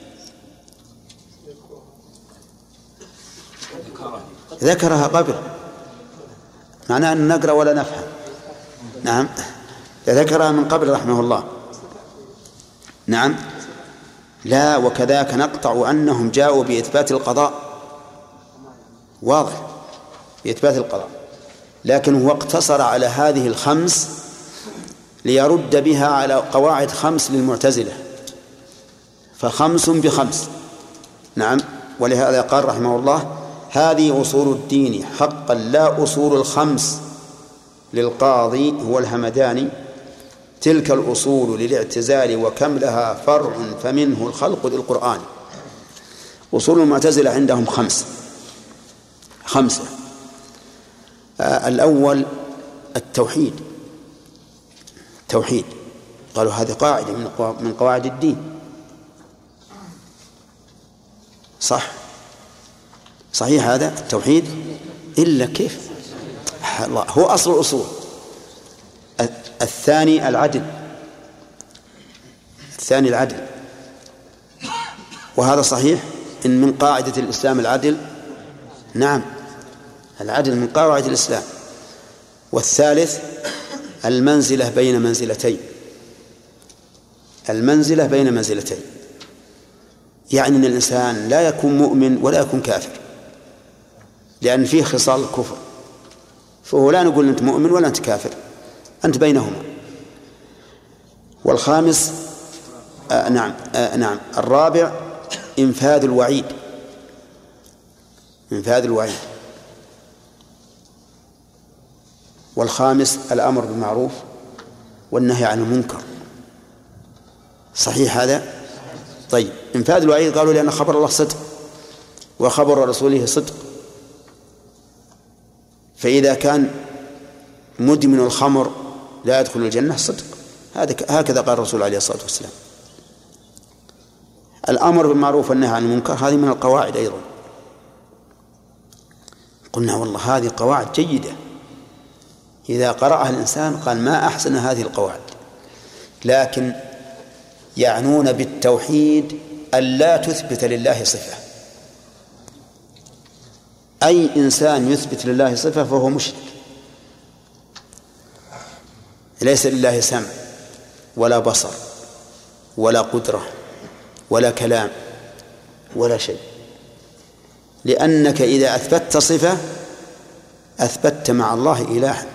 ذكرها قبل، معناه أن نقرأ ولا نفهم. نعم، ذكرها من قبل رحمه الله. نعم. لا، وكذاك نقطع أنهم جاءوا بإثبات القضاء، واضح، بإثبات القضاء، لكن هو اقتصر على هذه الخمس ليرد بها على قواعد خمس للمعتزلة، فخمس بخمس. نعم. ولهذا قال رحمه الله هذه أصول الدين حقا لا أصول الخمس للقاضي هو الهمداني، تلك الأصول للاعتزال وكم لها فرع فمنه الخلق ذي القرآن. أصول المعتزلة عندهم خمسة. الأول التوحيد، قالوا هذه قاعدة من قواعد الدين. صحيح هذا التوحيد، إلا كيف؟ الله هو أصل الأصول. الثاني العدل، وهذا صحيح إن من قاعدة الإسلام العدل. نعم، العدل من قواعد الإسلام. والثالث المنزلة بين منزلتين، يعني أن الإنسان لا يكون مؤمن ولا يكون كافر، لأن فيه خصال الكفر، فهو لا نقول أنت مؤمن ولا أنت كافر، أنت بينهما. والخامس نعم الرابع إنفاذ الوعيد، والخامس الأمر بالمعروف والنهي عن المنكر. صحيح هذا؟ طيب، إنفاذ الوعيد قالوا لأن خبر الله صدق وخبر رسوله صدق، فإذا كان مدمن الخمر لا يدخل الجنة صدق، هكذا قال الرسول عليه الصلاة والسلام. الأمر بالمعروف والنهي عن المنكر هذه من القواعد أيضا. قلنا والله هذه قواعد جيدة، إذا قرأها الإنسان قال ما أحسن هذه القواعد، لكن يعنون بالتوحيد ألا تثبت لله صفة. أي إنسان يثبت لله صفة فهو مشرك. ليس لله سمع ولا بصر ولا قدرة ولا كلام ولا شيء، لأنك إذا أثبتت صفة أثبتت مع الله إلها،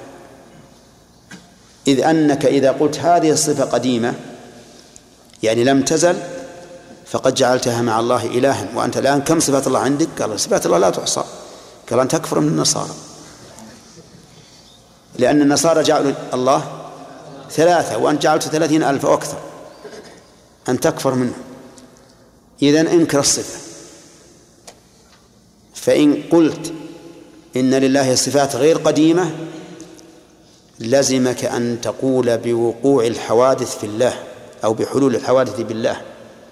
إذ أنك إذا قلت هذه الصفة قديمة يعني لم تزل فقد جعلتها مع الله إلها. وأنت الآن كم صفات الله عندك؟ قال صفات الله لا تحصى. قال أن تكفر من النصارى، لأن النصارى جعلوا الله 3 وأنت جعلت 30,000 أو أكثر، أن تكفر منه. إذن انكر الصفة. فإن قلت إن لله صفات غير قديمة لزمك أن تقول بوقوع الحوادث في الله أو بحلول الحوادث بالله،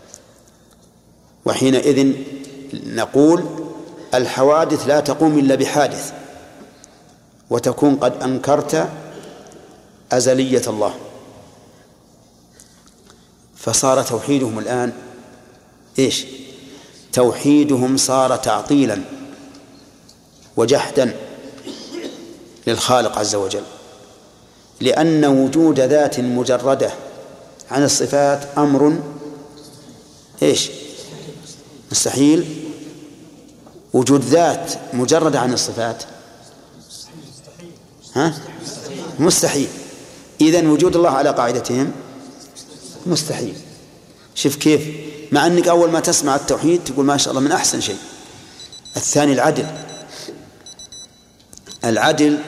وحينئذ نقول الحوادث لا تقوم إلا بحادث، وتكون قد أنكرت أزلية الله. فصار توحيدهم الآن إيش؟ توحيدهم صار تعطيلا وجحدا للخالق عز وجل، لأن وجود ذات مجردة عن الصفات أمر إيش؟ مستحيل. وجود ذات مجردة عن الصفات مستحيل. إذن وجود الله على قاعدتهم مستحيل. شوف كيف، مع أنك أول ما تسمع التوحيد تقول ما شاء الله من أحسن شيء. الثاني العدل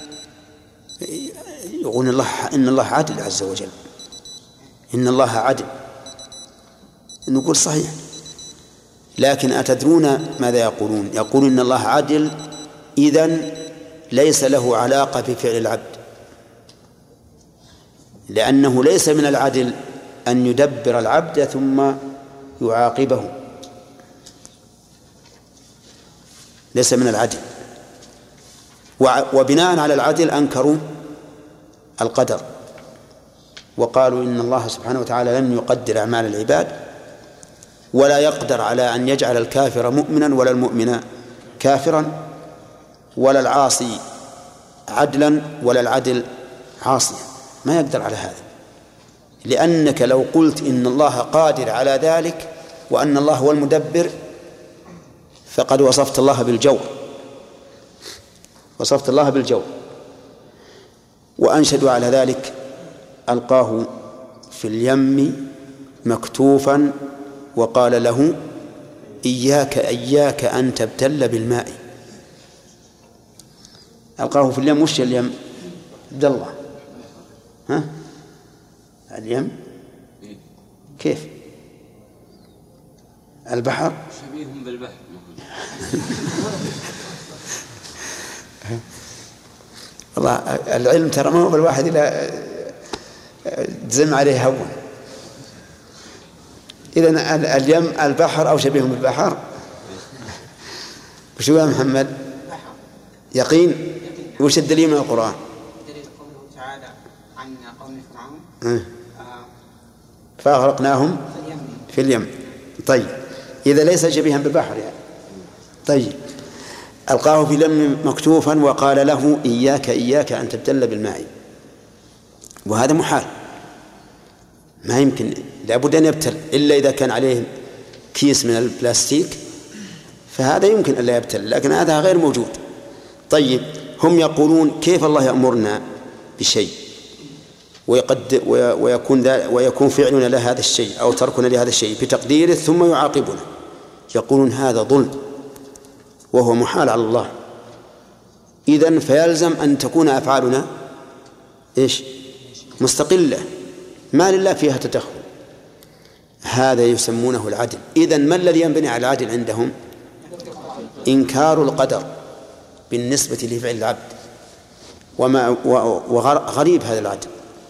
يقول إن الله عدل عز وجل، إن الله عدل، نقول صحيح، لكن أتدرون ماذا يقولون؟ يقولون إن الله عدل إذن ليس له علاقة بفعل العبد، لأنه ليس من العدل أن يدبر العبد ثم يعاقبه، ليس من العدل. وبناء على العدل أنكروا القدر وقالوا إن الله سبحانه وتعالى لم يقدر أعمال العباد، ولا يقدر على أن يجعل الكافر مؤمنا ولا المؤمن كافرا، ولا العاصي عدلا ولا العدل عاصيا، ما يقدر على هذا. لأنك لو قلت إن الله قادر على ذلك وأن الله هو المدبر فقد وصفت الله بالجور، وصفت الله بالجور. وأنشدوا على ذلك: ألقاه في اليم مكتوفا وقال له إياك أن تبتل بالماء. ألقاه في اليم، وش اليم؟ عبد الله، ها؟ اليم كيف؟ البحر شبيههم بالبحر. والله العلم ترى ما هو بالواحد إلا تزم عليه هون. إذن اليم البحر أو شبيه بالبحر. وشو يا محمد؟ يقين. وش الدليل من القرآن؟ دليل قوله تعالى عن قوم فرعون فأغرقناهم في اليم. طيب إذا ليس شبيها بالبحر يعني. طيب ألقاه في اليم مكتوفا وقال له إياك أن تبتل بالماء. وهذا محال، ما يمكن، لابد أن يبتل، إلا إذا كان عليه كيس من البلاستيك فهذا يمكن أن لا يبتل، لكن هذا غير موجود. طيب هم يقولون كيف الله يأمرنا بشيء ويكون فعلنا لهذا الشيء أو تركنا لهذا الشيء بتقديره ثم يعاقبنا؟ يقولون هذا ظلم وهو محال على الله. إذن فيلزم أن تكون أفعالنا إيش؟ مستقلة، ما لله فيها تدخل. هذا يسمونه العدل. إذن ما الذي ينبني على العدل عندهم؟ إنكار القدر بالنسبة لفعل العبد. وغريب هذا العدل،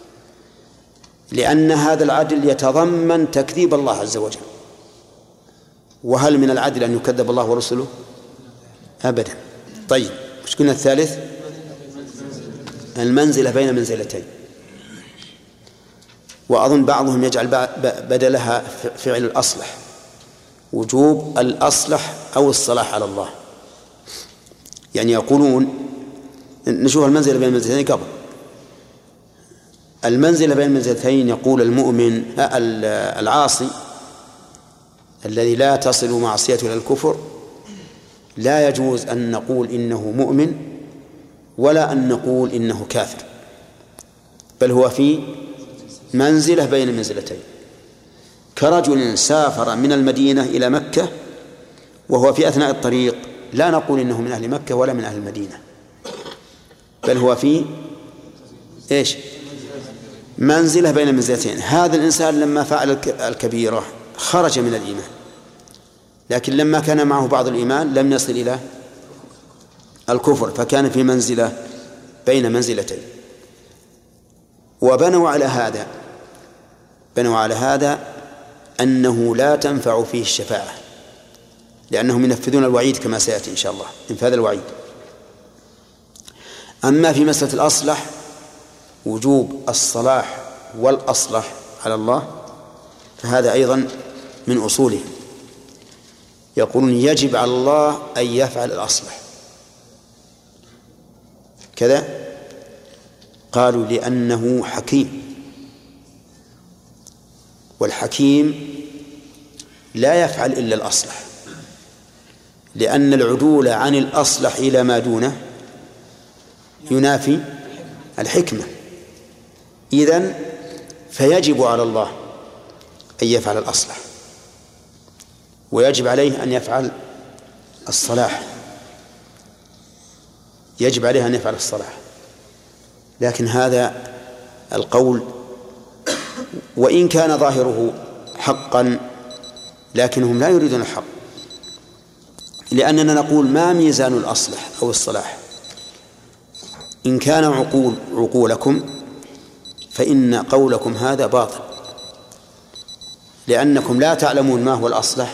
لأن هذا العدل يتضمن تكذيب الله عز وجل. وهل من العدل أن يكذب الله ورسله؟ أبدا. طيب مش قلنا الثالث؟ المنزلة بين منزلتين. وأظن بعضهم يجعل بدلها فعل الأصلح، وجوب الأصلح أو الصلاح على الله. يعني يقولون نشوف المنزلة بين المنزلتين قبل. المنزلة بين المنزلتين يقول المؤمن العاصي الذي لا تصل معصيته إلى الكفر لا يجوز أن نقول إنه مؤمن ولا أن نقول إنه كافر، بل هو في منزلة بين المنزلتين، كرجل سافر من المدينة إلى مكة وهو في أثناء الطريق لا نقول إنه من أهل مكة ولا من أهل المدينة، بل هو في منزلة بين المنزلتين. هذا الإنسان لما فعل الكبيرة خرج من الإيمان، لكن لما كان معه بعض الإيمان لم يصل إلى الكفر، فكان في منزلة بين منزلتين. وبنوا على هذا أنه لا تنفع فيه الشفاعة، لأنهم ينفذون الوعيد كما سيأتي إن شاء الله انفاذ الوعيد. أما في مسألة الأصلح وجوب الصلاح والأصلح على الله فهذا أيضا من أصولهم، يقولون يجب على الله أن يفعل الأصلح كذا، قالوا لأنه حكيم، والحكيم لا يفعل إلا الأصلح، لأن العدول عن الأصلح إلى ما دونه ينافي الحكمة. إذن فيجب على الله أن يفعل الأصلح، ويجب عليه أن يفعل الصلاح، يجب عليه أن يفعل الصلاح. لكن هذا القول وإن كان ظاهره حقا لكنهم لا يريدون الحق، لأننا نقول ما ميزان الأصلح أو الصلاح؟ إن كان عقولكم فإن قولكم هذا باطل، لأنكم لا تعلمون ما هو الأصلح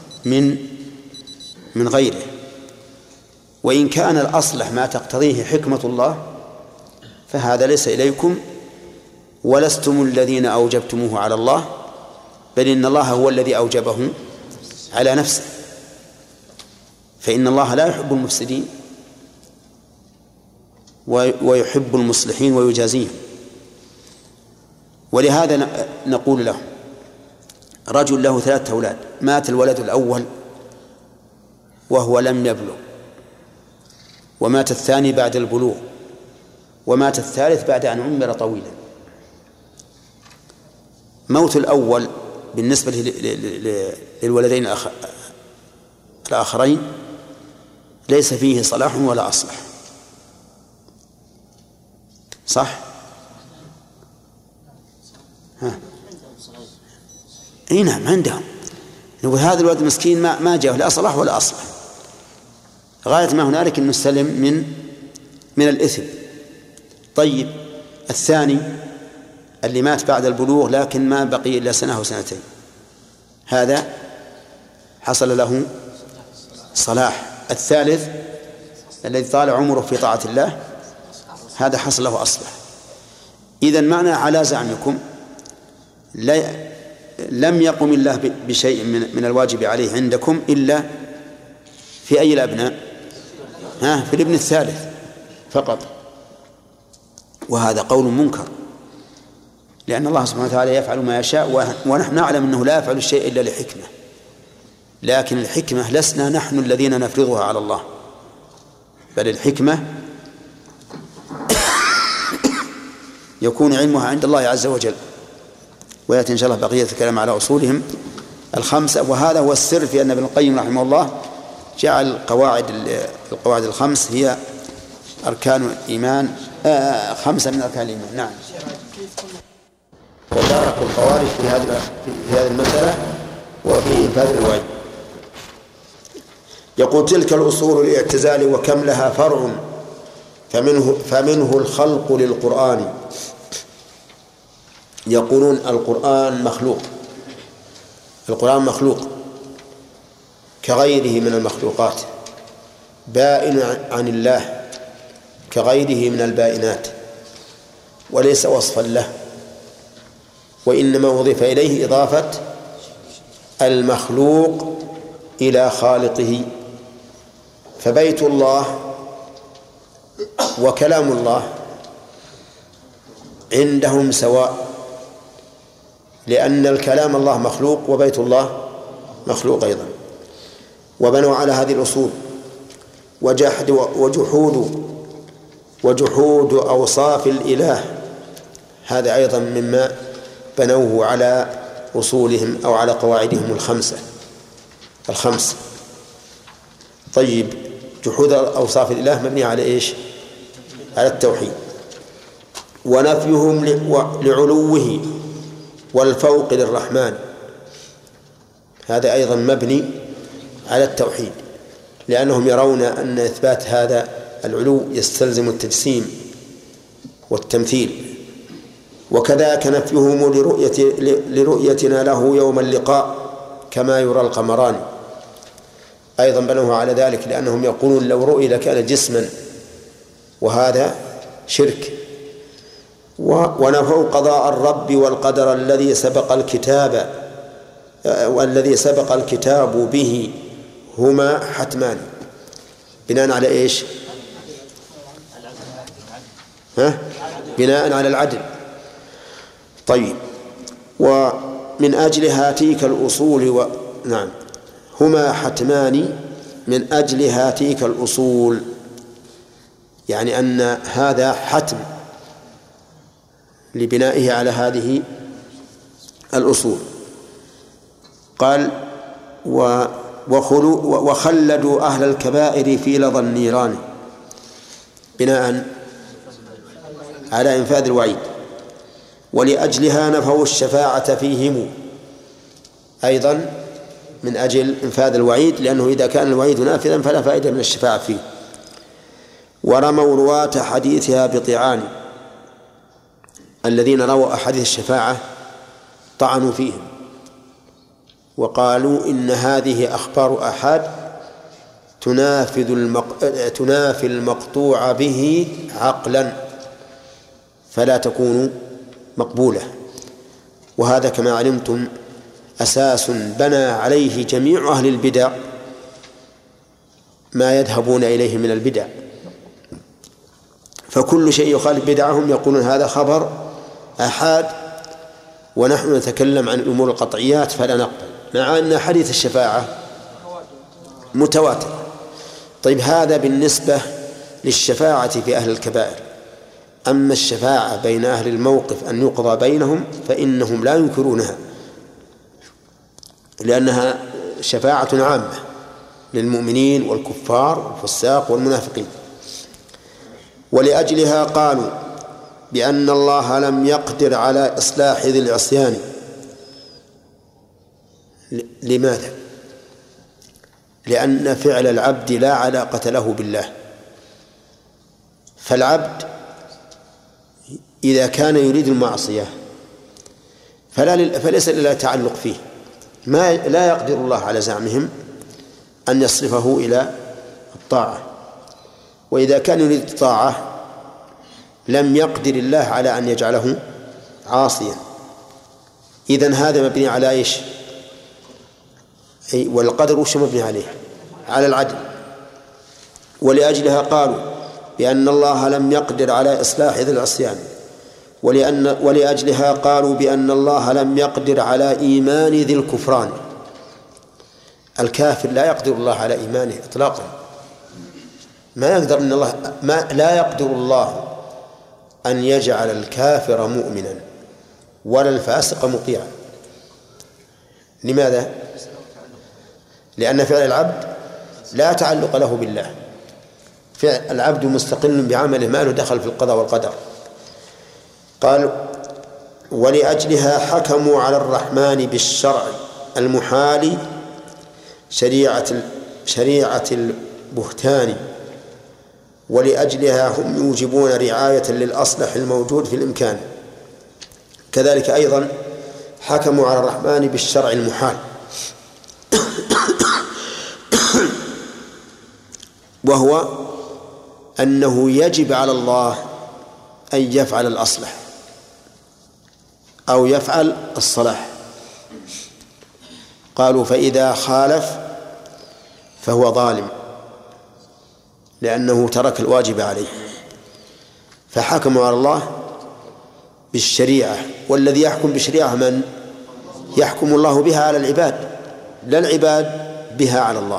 من غيره. وإن كان الأصلح ما تقتضيه حكمة الله فهذا ليس إليكم، ولستم الذين أوجبتموه على الله، بل إن الله هو الذي أوجبه على نفسه، فإن الله لا يحب المفسدين ويحب المصلحين ويجازيهم. ولهذا نقول له رجل له 3 أولاد، مات الولد الأول وهو لم يبلغ، ومات الثاني بعد البلوغ، ومات الثالث بعد أن عمر طويلا. موت الأول بالنسبة للولدين الآخرين ليس فيه صلاح ولا أصلح، صح؟ اي نعم عندهم. نقول هذا الولد مسكين ما جاء لا صلاح ولا أصلح، غاية ما هنالك أنه سلم من الإثم. طيب الثاني اللي مات بعد البلوغ لكن ما بقي إلا سنة أو سنتين، هذا حصل له صلاح. الثالث الذي طال عمره في طاعة الله هذا حصل له أصلح. إذن معنى على زعمكم لم يقم الله بشيء من الواجب عليه عندكم إلا في أي الأبناء؟ في الابن الثالث فقط. وهذا قول منكر، لأن الله سبحانه وتعالى يفعل ما يشاء، ونحن نعلم أنه لا يفعل الشيء إلا لحكمة، لكن الحكمة لسنا نحن الذين نفرضها على الله، بل الحكمة يكون علمها عند الله عز وجل. ويأتي إن شاء الله بقية الكلام على أصولهم 5. وهذا هو السر في أن ابن القيم رحمه الله جعل القواعد 5 هي أركان الإيمان، 5 من أركان الإيمان. نعم. وترك الخوارج في هذه المسألة وفي إنفاذ الوعيد. يقول تلك الأصول الاعتزال وكم لها فرع فمنه الخلق للقرآن. يقولون القرآن مخلوق، القرآن مخلوق كغيره من المخلوقات، بائن عن الله كغيره من البائنات، وليس وصفا له، وإنما وضيف إليه إضافة المخلوق إلى خالقه. فبيت الله وكلام الله عندهم سواء، لأن الكلام الله مخلوق وبيت الله مخلوق أيضا. وبنوا على هذه الأصول. وجحود أوصاف الإله، هذا أيضا مما بنوه على أصولهم أو على قواعدهم الخمس. طيب، جحود أوصاف الإله مبني على إيش؟ على التوحيد. ونفيهم لعلوه والفوق للرحمن، هذا أيضا مبني على التوحيد، لأنهم يرون أن إثبات هذا العلو يستلزم التجسيم والتمثيل. وكذلك نفيهم لرؤيتنا له يوم اللقاء كما يرى القمران، أيضا بنوه على ذلك، لأنهم يقولون لو رؤي لكان جسما، وهذا شرك. ونفوا قضاء الرب والقدر الذي سبق الكتاب به، هما حتمان، بناء على إيش؟ بناء على العدل. طيب، ومن أجل هاتيك الأصول نعم، هما حتمان من أجل هاتيك الأصول، يعني أن هذا حتم لبنائه على هذه الأصول. قال وخلدوا أهل الكبائر في لظى النيران، بناء على إنفاذ الوعيد. ولأجلها نفوا الشفاعة فيهم، أيضا من أجل إنفاذ الوعيد، لأنه إذا كان الوعيد نافذا فلا فائدة من الشفاعة فيه. ورموا رواة حديثها بطعان، الذين رووا أحاديث الشفاعة طعنوا فيهم وقالوا إن هذه أخبار آحاد تنافي المقطوع به عقلا، فلا تكون مقبولة. وهذا كما علمتم أساس بنى عليه جميع أهل البدع ما يذهبون إليه من البدع، فكل شيء يخالف بدعهم يقولون هذا خبر آحاد، ونحن نتكلم عن الأمور القطعيات فلا نقبل، مع أن حديث الشفاعة متواتر. طيب، هذا بالنسبة للشفاعة في أهل الكبائر. أما الشفاعة بين أهل الموقف أن يقضى بينهم فإنهم لا ينكرونها، لأنها شفاعة عامة للمؤمنين والكفار والفساق والمنافقين. ولأجلها قالوا بأن الله لم يقدر على إصلاح ذي العصيان. لماذا؟ لأن فعل العبد لا علاقة له بالله، فالعبد إذا كان يريد المعصية فليس لله تعلق فيه، لا يقدر الله على زعمهم أن يصرفه إلى الطاعة. وإذا كان يريد الطاعة لم يقدر الله على أن يجعله عاصيا. إذن هذا مبني على إيش؟ والقدر وش مبني عليه؟ على العدل. ولأجلها قالوا بأن الله لم يقدر على إصلاح ذي العصيان، ولأجلها قالوا بأن الله لم يقدر على إيمان ذي الكفران. الكافر لا يقدر الله على إيمانه إطلاقا، لا يقدر الله أن يجعل الكافر مؤمنا ولا الفاسق مطيعا. لماذا؟ لأن فعل العبد لا تعلق له بالله، فعل العبد مستقل بعمله، ما له دخل في القضاء والقدر. قال ولأجلها حكموا على الرحمن بالشرع المحال شريعة البهتان، ولأجلها هم يوجبون رعاية للأصلح الموجود في الإمكان. كذلك أيضا حكموا على الرحمن بالشرع المحال، وهو أنه يجب على الله أن يفعل الأصلح أو يفعل الصلاح. قالوا فإذا خالف فهو ظالم لأنه ترك الواجب عليه، فحكموا على الله بالشريعة، والذي يحكم بالشريعة من؟ يحكم الله بها على العباد، لا العباد بها على الله.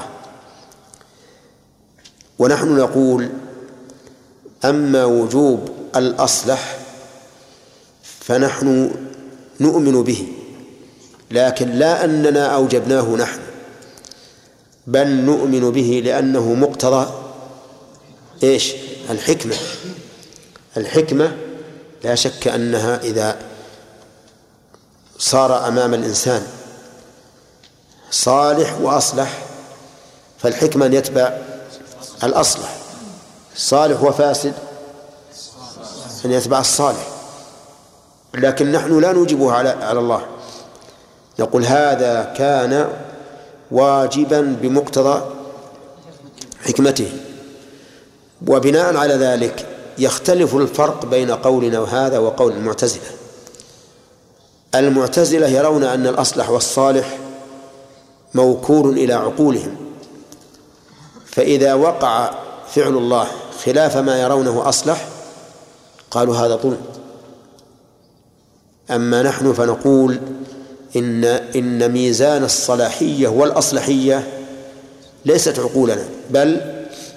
ونحن نقول أما وجوب الأصلح فنحن نؤمن به، لكن لا أننا أوجبناه نحن، بل نؤمن به لأنه مقتضى إيش؟ الحكمة لا شك أنها إذا صار أمام الإنسان صالح وأصلح فالحكمة أن يتبع الأصلح، صالح وفاسد أن يتبع الصالح. لكن نحن لا نوجبه على الله، نقول هذا كان واجبا بمقتضى حكمته. وبناء على ذلك يختلف الفرق بين قولنا وهذا وقول المعتزلة. المعتزلة يرون أن الأصلح والصالح موكول إلى عقولهم، فإذا وقع فعل الله خلاف ما يرونه أصلح قالوا هذا ظلم. أما نحن فنقول إن ميزان الصلاحية والأصلحية ليست عقولنا بل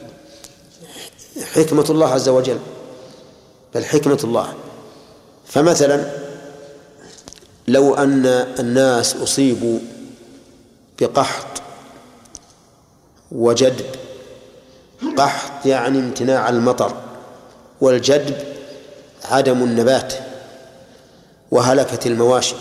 حكمة الله عز وجل، بل حكمة الله. فمثلا لو أن الناس أصيبوا بقحط وجدب، قحط يعني امتناع المطر، والجدب عدم النبات وهلكت المواشي،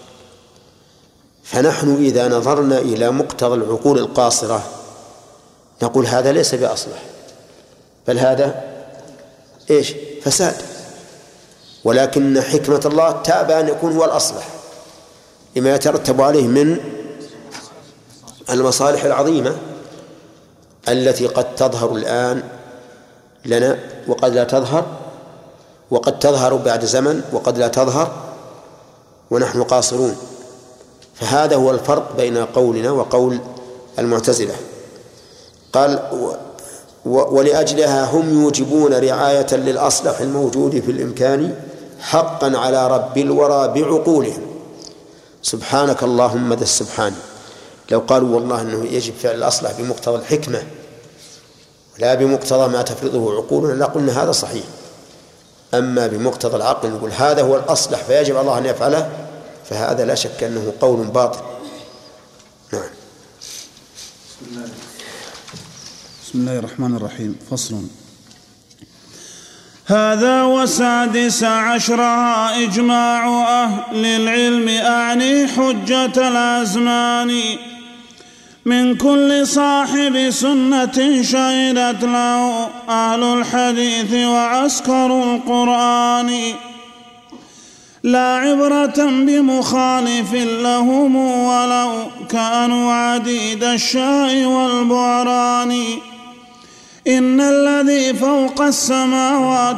فنحن إذا نظرنا إلى مقتضى العقول القاصرة نقول هذا ليس بأصلح، بل هذا إيش؟ فساد. ولكن حكمة الله تابى أن يكون هو الأصلح لما يترتب عليه من المصالح العظيمة التي قد تظهر الآن لنا وقد لا تظهر، وقد تظهر بعد زمن وقد لا تظهر ونحن قاصرون. فهذا هو الفرق بين قولنا وقول المعتزلة. قال ولأجلها هم يوجبون رعاية للأصلح الموجود في الإمكان حقا على رب الورى بعقولهم. سبحانك اللهم ذا السبحان. لو قالوا والله أنه يجب فعل الأصلح بمقتضى الحكمة لا بمقتضى ما تفرضه عقولنا لا قلنا هذا صحيح. أما بمقتضى العقل نقول هذا هو الأصلح فيجب الله أن يفعله، فهذا لا شك أنه قول باطل. نعم. بسم الله الرحمن الرحيم. فصل. هذا وسادس عشرها إجماع أهل العلم أعني حجة الأزمان من كل صاحب سنة شهدت له أهل الحديث وعسكر القرآن لا عبرة بمخالف لهم ولو كانوا عديد الشاء والبعران إن الذي فوق السماوات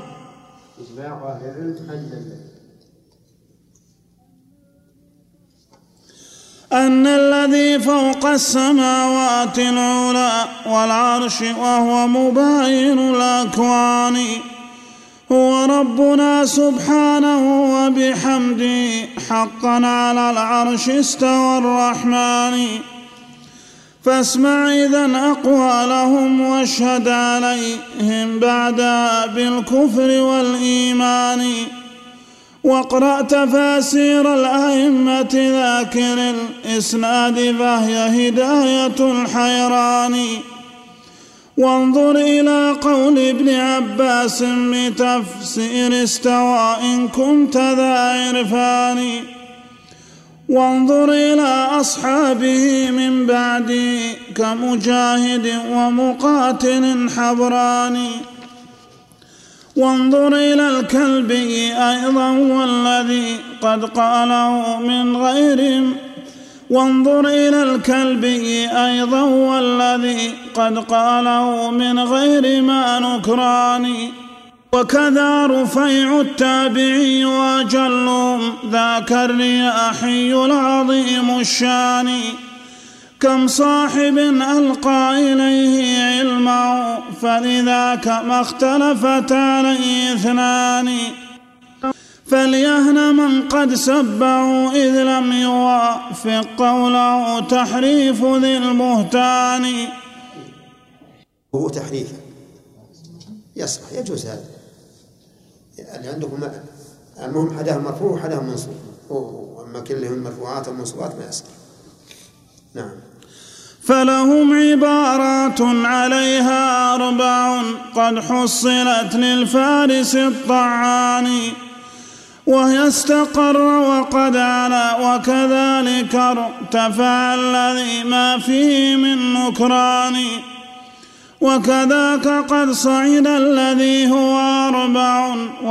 أن الذي فوق السماوات العلى والعرش وهو مباين الأكوان هو ربنا سبحانه وبحمده حقا على العرش استوى الرحمن فاسمع إذن أقوالهم واشهد عليهم بعدها بالكفر والإيمان واقرأ تفاسير الأئمة ذاكر الإسناد فهي هداية الحيران وانظر إلى قول ابن عباس بتفسير استوى إن كنت ذا عرفان وانظر إلى أصحابه من بعده كمجاهد ومقاتل حبران وانظر إلى الكلبي أيضا والذي قد قاله من غير وانظر إلى الكلبي أيضا والذي قد قاله من غير ما نكران وكذا رفيع التابعي وأجلهم ذاك الرياحي العظيم الشان كم صاحب ألقى إليه علمه فلذاك ما اختلفت عليه اثنان فليهن من قد سبه إذ لم يوافق قوله تحريف ذي البهتان. هو تحريف يصح يجوز هذا، اللي عندكم المهم حدهم مرفوع وحدهم منصوب، وأما كلهم مرفوعات ومنصوبات ما يصح. نعم. فلهم عبارات عليها 4 قد حصلت للفارس الطعان، وهي استقر وقد علا وكذلك ارتفع الذي ما فيه من نكران، وكذاك قد صعد الذي هو 4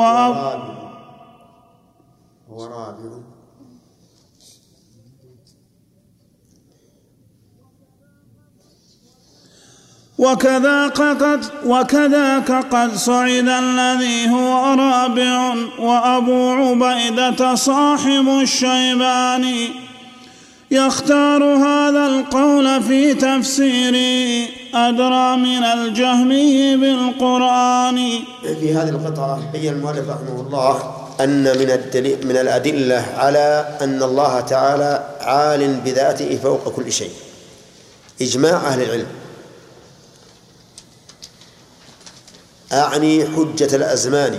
ورابع وكذاك قد صعد الذي هو 4 وأبو عبيدة صاحب الشيباني يختار هذا القول في تفسيره أدرى من الجهمي بالقرآن. في هذه القطعة بين المؤلف رحمه الله أن من الأدلة على أن الله تعالى عال بذاته فوق كل شيء إجماع أهل العلم، أعني حجة الأزمان،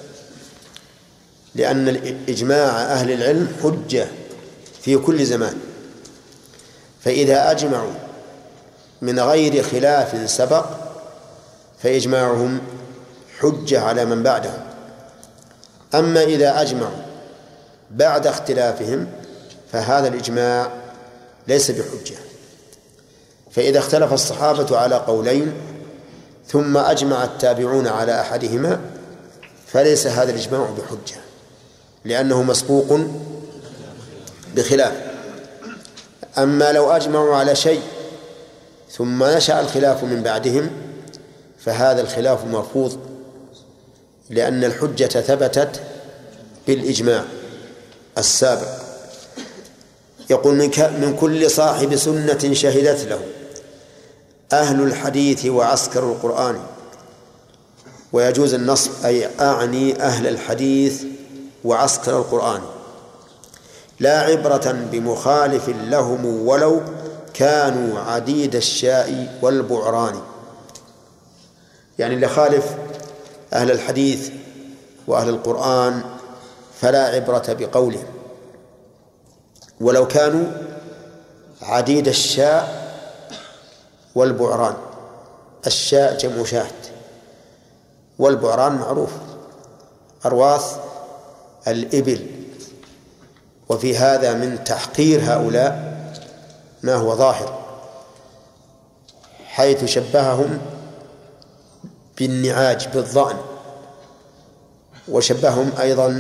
لأن إجماع أهل العلم حجة في كل زمان، فإذا أجمعوا من غير خلاف سبق فإجماعهم حجة على من بعدهم. أما إذا أجمعوا بعد اختلافهم فهذا الإجماع ليس بحجة. فإذا اختلف الصحابة على قولين ثم أجمع التابعون على أحدهما فليس هذا الإجماع بحجة، لأنه مسبوق بخلاف. أما لو أجمعوا على شيء ثم نشأ الخلاف من بعدهم فهذا الخلاف مرفوض، لأن الحجة ثبتت بالإجماع السابق. يقول من كل صاحب سنة شهدت له أهل الحديث وعسكر القرآن، ويجوز النصب أي أعني أهل الحديث وعسكر القرآن، لا عبرة بمخالف لهم ولو كانوا عديد الشاء والبعران. يعني اللي خالف أهل الحديث وأهل القرآن فلا عبرة بقولهم ولو كانوا عديد الشاء والبعران. الشاء جمع شاة، والبعران معروف أرواث الإبل. وفي هذا من تحقير هؤلاء ما هو ظاهر، حيث شبههم بالنعاج بالظأن، وشبههم أيضا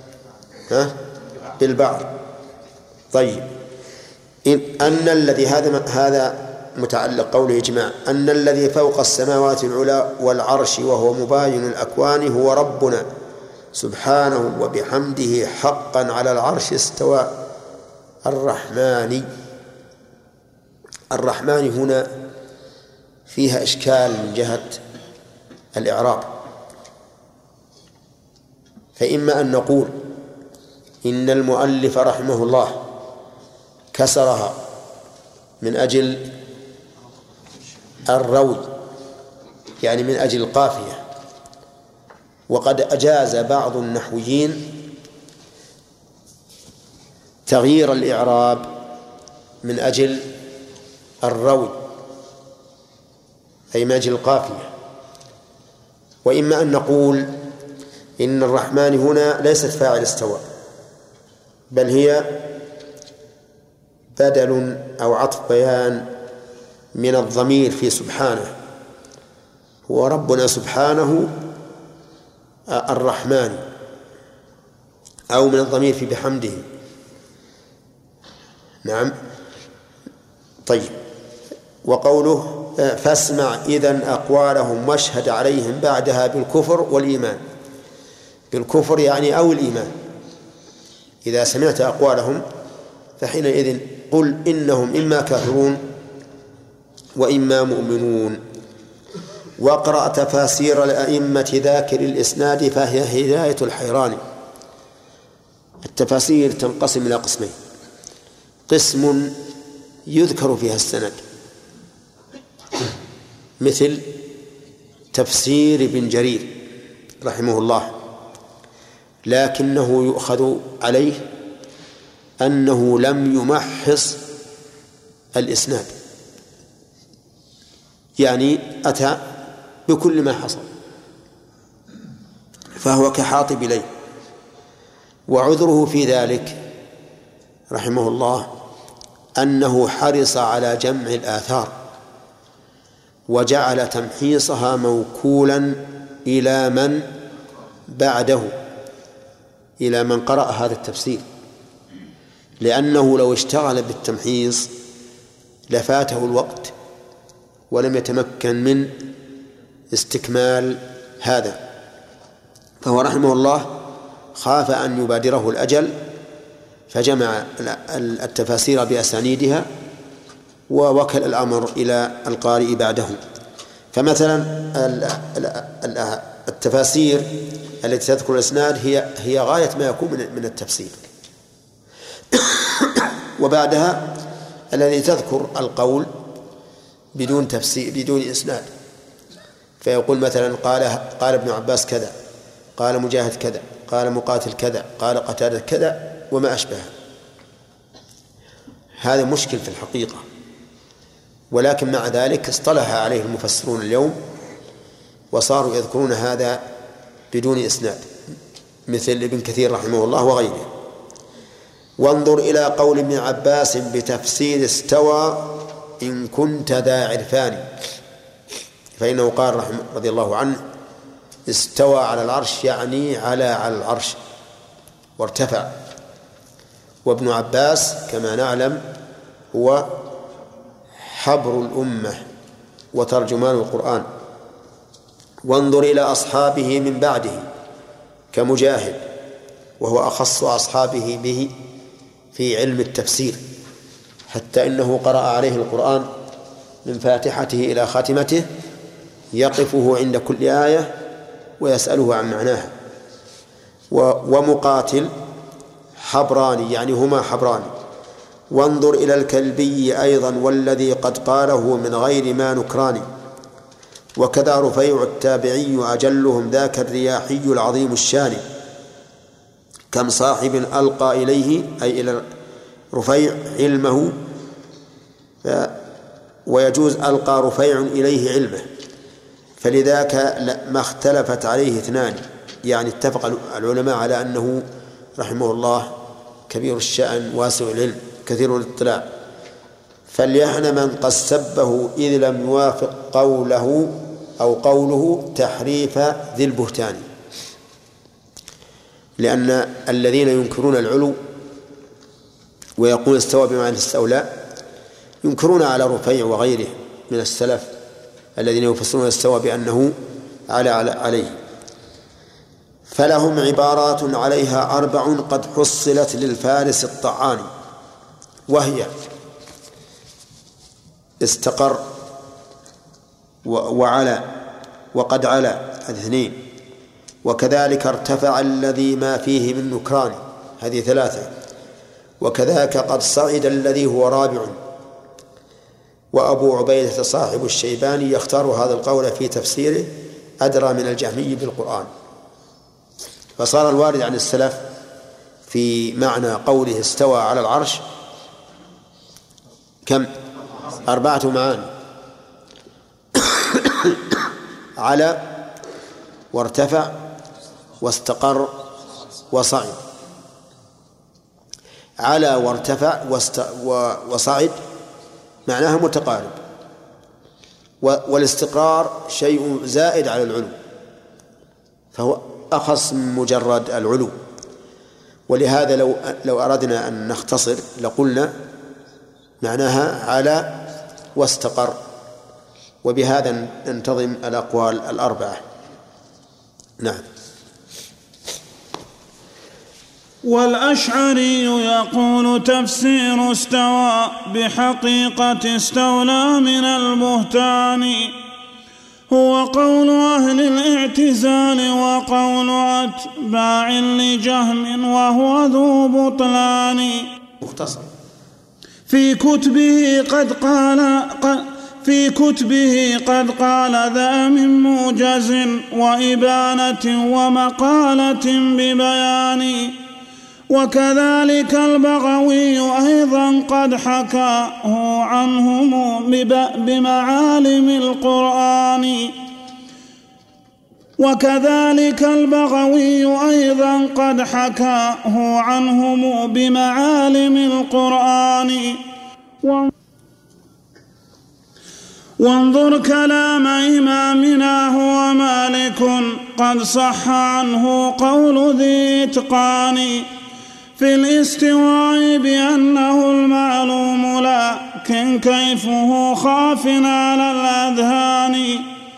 بالبعر. طيب، أن الذي هذا متعلق قوله إجماع، أن الذي فوق السماوات العلى والعرش وهو مباين الأكوان هو ربنا سبحانه وبحمده حقا على العرش استوى الرحمن. الرحمن هنا فيها إشكال من جهة الإعراب، فإما أن نقول إن المؤلف رحمه الله كسرها من أجل الروي، يعني من أجل القافية، وقد أجاز بعض النحويين تغيير الإعراب من أجل الروي أي من أجل القافية. وإما أن نقول إن الرحمن هنا ليست فاعل استوى، بل هي بدل أو عطف بيان من الضمير في سبحانه، هو ربنا سبحانه الرحمن، أو من الضمير في بحمده. نعم. طيب، وقوله فاسمع إذن أقوالهم واشهد عليهم بعدها بالكفر والإيمان. بالكفر يعني أو الإيمان، إذا سمعت أقوالهم فحينئذ قل إنهم إما كافرون وإما مؤمنون. واقرأ تفاسير الأئمة ذاكر الإسناد فهي هداية الحيران. التفاسير تنقسم إلى قسمين: قسم يذكر فيها السند مثل تفسير ابن جرير رحمه الله، لكنه يؤخذ عليه أنه لم يمحص الإسناد، يعني أتى بكل ما حصل، فهو كحاطب إليه. وعذره في ذلك رحمه الله أنه حرص على جمع الآثار وجعل تمحيصها موكولا إلى من بعده، إلى من قرأ هذا التفسير، لأنه لو اشتغل بالتمحيص لفاته الوقت ولم يتمكن من استكمال هذا. فهو رحمه الله خاف أن يبادره الأجل فجمع التفاسير بأسانيدها ووكل الأمر إلى القارئ بعده. فمثلا التفاسير التي تذكر الإسناد هي غاية ما يكون من التفسير، وبعدها الذي تذكر القول بدون تفسير بدون إسناد، فيقول مثلا قال ابن عباس كذا، قال مجاهد كذا، قال مقاتل كذا، قال قتادة كذا وما أشبه. هذا مشكل في الحقيقة، ولكن مع ذلك اصطلح عليه المفسرون اليوم وصاروا يذكرون هذا بدون إسناد، مثل ابن كثير رحمه الله وغيره. وانظر إلى قول ابن عباس بتفسير استوى إن كنت ذا عرفان، فإنه قال رضي الله عنه استوى على العرش، يعني على العرش وارتفع. وابن عباس كما نعلم هو حبر الأمة وترجمان القرآن. وانظر إلى أصحابه من بعده كمجاهد، وهو أخص أصحابه به في علم التفسير، حتى إنه قرأ عليه القرآن من فاتحته إلى خاتمته، يقفه عند كل آية ويسأله عن معناها. ومقاتل حبراني، يعني هما حبراني. وانظر إلى الكلبي أيضا والذي قد قاله من غير ما نكران. وكذا رفيع التابعي أجلهم ذاك الرياحي العظيم الشان، كم صاحب ألقى إليه أي إلى رفيع علمه، ويجوز ألقى رفيع إليه علمه، فلذاك ما اختلفت عليه اثنان، يعني اتفق العلماء على أنه رحمه الله كبير الشأن واسع العلم كثير الاطلاع. فليحن من قد سبه إذ لم يوافق قوله أو قوله تحريف ذي البهتان، لأن الذين ينكرون العلو ويقول استوى بمعنى استولى ينكرون على رفيع وغيره من السلف الذين يفسرون استوى بأنه عليه. فلهم عبارات عليها 4 قد حصلت للفارس الطعان، وهي استقر وعلى وقد على، هذه 2، وكذلك ارتفع الذي ما فيه من نكران، هذه 3، وكذاك قد صعد الذي هو رابع. وأبو عبيدة صاحب الشيباني يختار هذا القول في تفسيره أدرى من الجهمي بالقرآن. فصار الوارد عن السلف في معنى قوله استوى على العرش كم؟ 4 معاني: على وارتفع واستقر وصعد. على وارتفع وصعد معناها متقارب، والاستقرار شيء زائد على العلو، فهو أخص من مجرد العلو. ولهذا لو أردنا أن نختصر لقلنا معناها على واستقر، وبهذا ننتظم الأقوال 4. نعم. والأشعري يقول تفسير استوى بحقيقة استولى من البهتان، هو قول أهل الاعتزال وقول أتباع لجهم وهو ذو بطلان. مختصر. في كتبه قد قال ذا من موجز وإبانة ومقالة ببيان. وكذلك البغوي أيضا قد حكاه عنهم بمعالم القرآن. وانظر كلام إمامنا هو مالك قد صح عنه قول ذي إتقان في الاستواء بأنه المعلوم لكن كيفه خاف على الأذهان.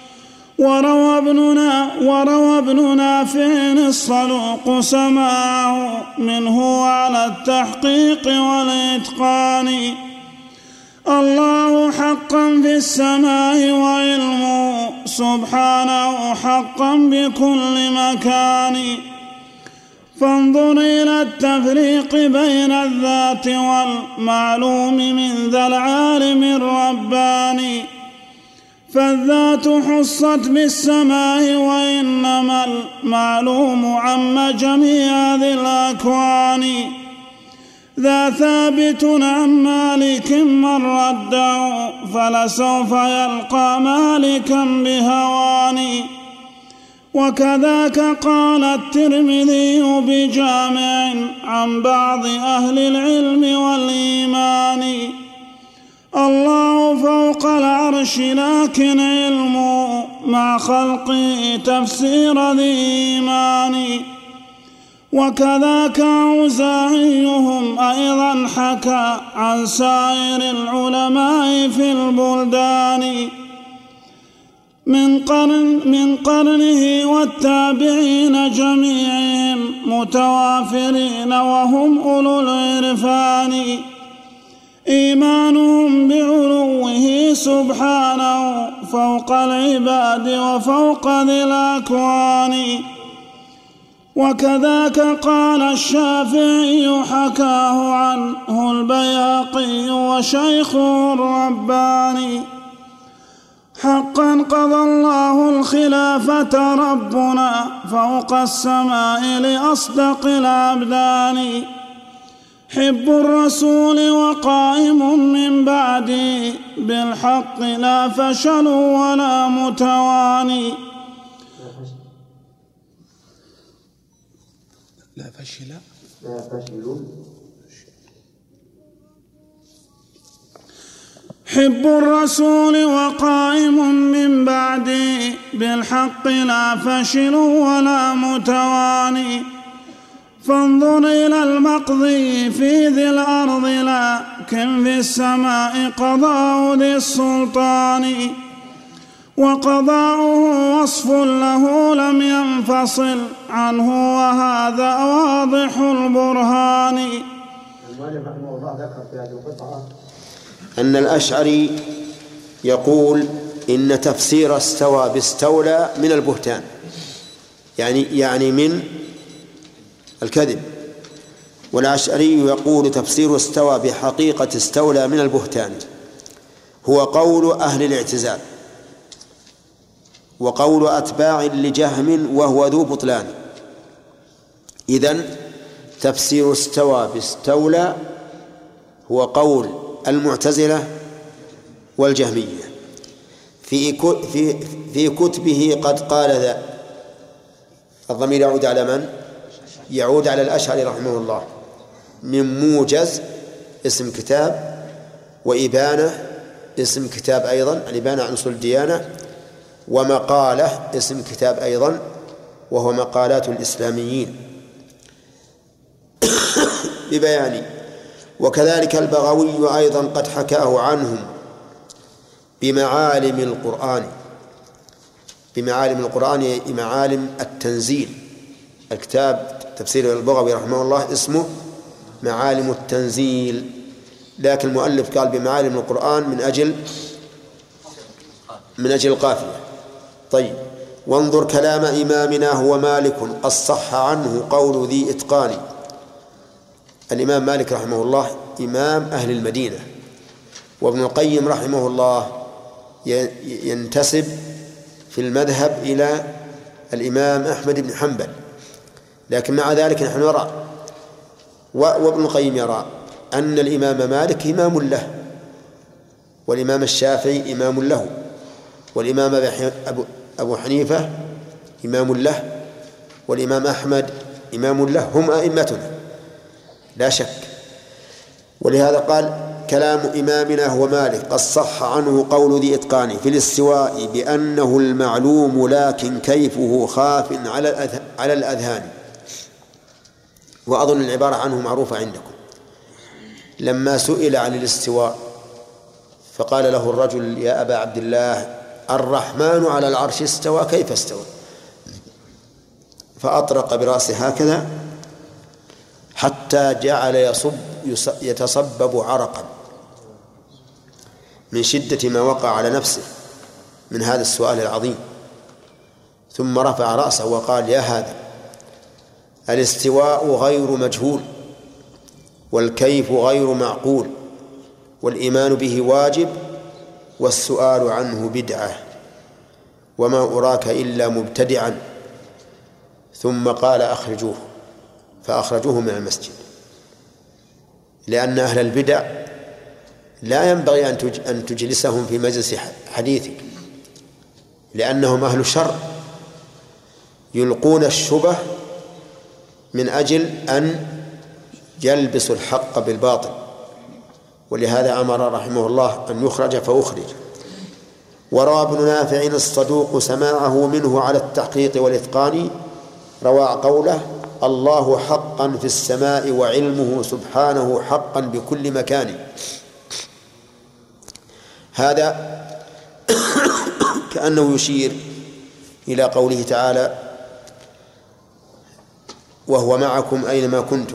وروى ابن نافع الصدوق سماعه منه على التحقيق والإتقان. الله حقا في السماء وعلمه سبحانه حقا بكل مكان. فانظر إلى التفريق بين الذات والمعلوم من ذا العالم الرباني. فالذات حصت بالسماء وإنما المعلوم عم جميع ذي الأكوان. ذا ثابت عن مالك من رده فلسوف يلقى مالكا بهوان. وكذاك قال الترمذي بجامع عن بعض أهل العلم والإيمان. الله فوق العرش لكن علمه مع خلقه تفسير ذي إيمان. وكذاك أوزاعيهم أيضا حكى عن سائر العلماء في البلدان من قرنه والتابعين جميعهم متوافرين وهم أولو العرفان. إيمانهم بعلوه سبحانه فوق العباد وفوق ذي الأكوان. وكذاك قال الشافعي حكاه عنه البيهقي وشيخه الرباني. حقا قضى الله الخلافة ربنا فوق السماء لأصدق الأبدان. حب الرسول وقائم من بعدي بالحق لا فشل ولا متواني. لا فشل حب الرسول وقائم من بعدي بالحق لا فشل ولا متواني. فانظر إلى المقضي في ذي الأرض لكن في السماء قضاء ذي السلطان. وقضاؤه وصف له لم ينفصل عنه وهذا واضح البرهان. المؤلف رحمه الله ذكر في هذه القطعة أن الأشعري يقول إن تفسير استوى باستولى من البهتان، يعني من الكذب. والأشعري يقول تفسير استوى بحقيقة استولى من البهتان هو قول أهل الاعتزال وقول أتباع لجهم وهو ذو بطلان. إذن تفسير استوى باستولى هو قول المعتزلة والجهمية. في كتبه قد قال ذا، الضمير يعود على من؟ يعود على الأشعري رحمه الله. من موجز اسم كتاب، وإبانة اسم كتاب أيضا، الإبانة عن أصول الديانة، ومقالة اسم كتاب أيضا وهو مقالات الإسلاميين ببيان. وكذلك البغوي أيضا قد حكاه عنهم بمعالم القرآن. بمعالم القرآن معالم التنزيل. الكتاب تفسير البغوي رحمه الله اسمه معالم التنزيل، لكن المؤلف قال بمعالم القرآن من أجل القافية. طيب، وانظر كلام إمامنا هو مالك قد صح عنه قول ذي إتقان. الإمام مالك رحمه الله إمام أهل المدينة، وابن القيم رحمه الله ينتسب في المذهب إلى الإمام أحمد بن حنبل، لكن مع ذلك نحن نرى وابن القيم يرى أن الإمام مالك إمام له، والإمام الشافعي إمام له، والإمام أبو حنيفة إمام له، والإمام أحمد إمام له، هم أئمتنا لا شك. ولهذا قال كلام إمامنا هو مالك قد صح عنه قول ذي إتقان في الاستواء بأنه المعلوم لكن كيفه خاف على الأذهان. وأظن العبارة عنه معروفة عندكم. لما سئل عن الاستواء فقال له الرجل يا أبا عبد الله الرحمن على العرش استوى كيف استوى؟ فأطرق برأسه هكذا حتى جعل يتصبب عرقا من شدة ما وقع على نفسه من هذا السؤال العظيم، ثم رفع رأسه وقال يا هذا الاستواء غير مجهول، والكيف غير معقول، والإيمان به واجب، والسؤال عنه بدعة، وما أراك إلا مبتدعا. ثم قال أخرجوه، فأخرجوه من المسجد، لأن أهل البدع لا ينبغي أن تجلسهم في مجلس حديثك، لأنهم أهل شر يلقون الشبه من أجل أن يلبسوا الحق بالباطل. ولهذا أمر رحمه الله أن يخرج فأخرج. وروى ابن نافع الصدوق سماعه منه على التحقيق والإتقان، روى قوله الله حقا في السماء وعلمه سبحانه حقا بكل مكان. هذا كأنه يشير إلى قوله تعالى وهو معكم أينما كنتم،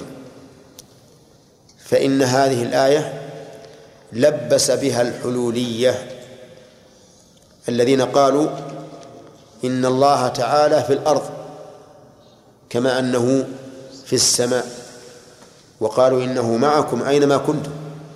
فإن هذه الآية لبس بها الحلولية الذين قالوا إن الله تعالى في الأرض كما أنه في السماء، وقالوا إنه معكم أينما كنتم،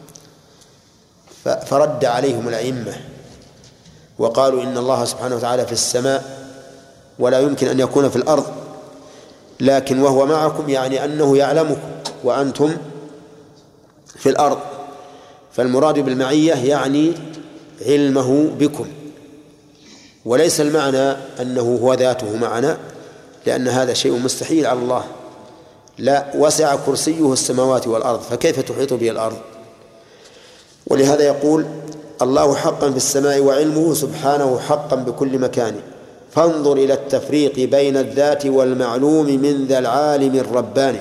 فرد عليهم الأئمة وقالوا إن الله سبحانه وتعالى في السماء ولا يمكن أن يكون في الأرض، لكن وهو معكم يعني أنه يعلمكم وأنتم في الأرض، فالمراد بالمعية يعني علمه بكم، وليس المعنى أنه هو ذاته معنا، لأن هذا شيء مستحيل على الله. لا، وسع كرسيه السماوات والأرض فكيف تحيط به الأرض؟ ولهذا يقول الله حقا في السماء وعلمه سبحانه حقا بكل مكان. فانظر إلى التفريق بين الذات والمعلوم من ذا العالم الرباني.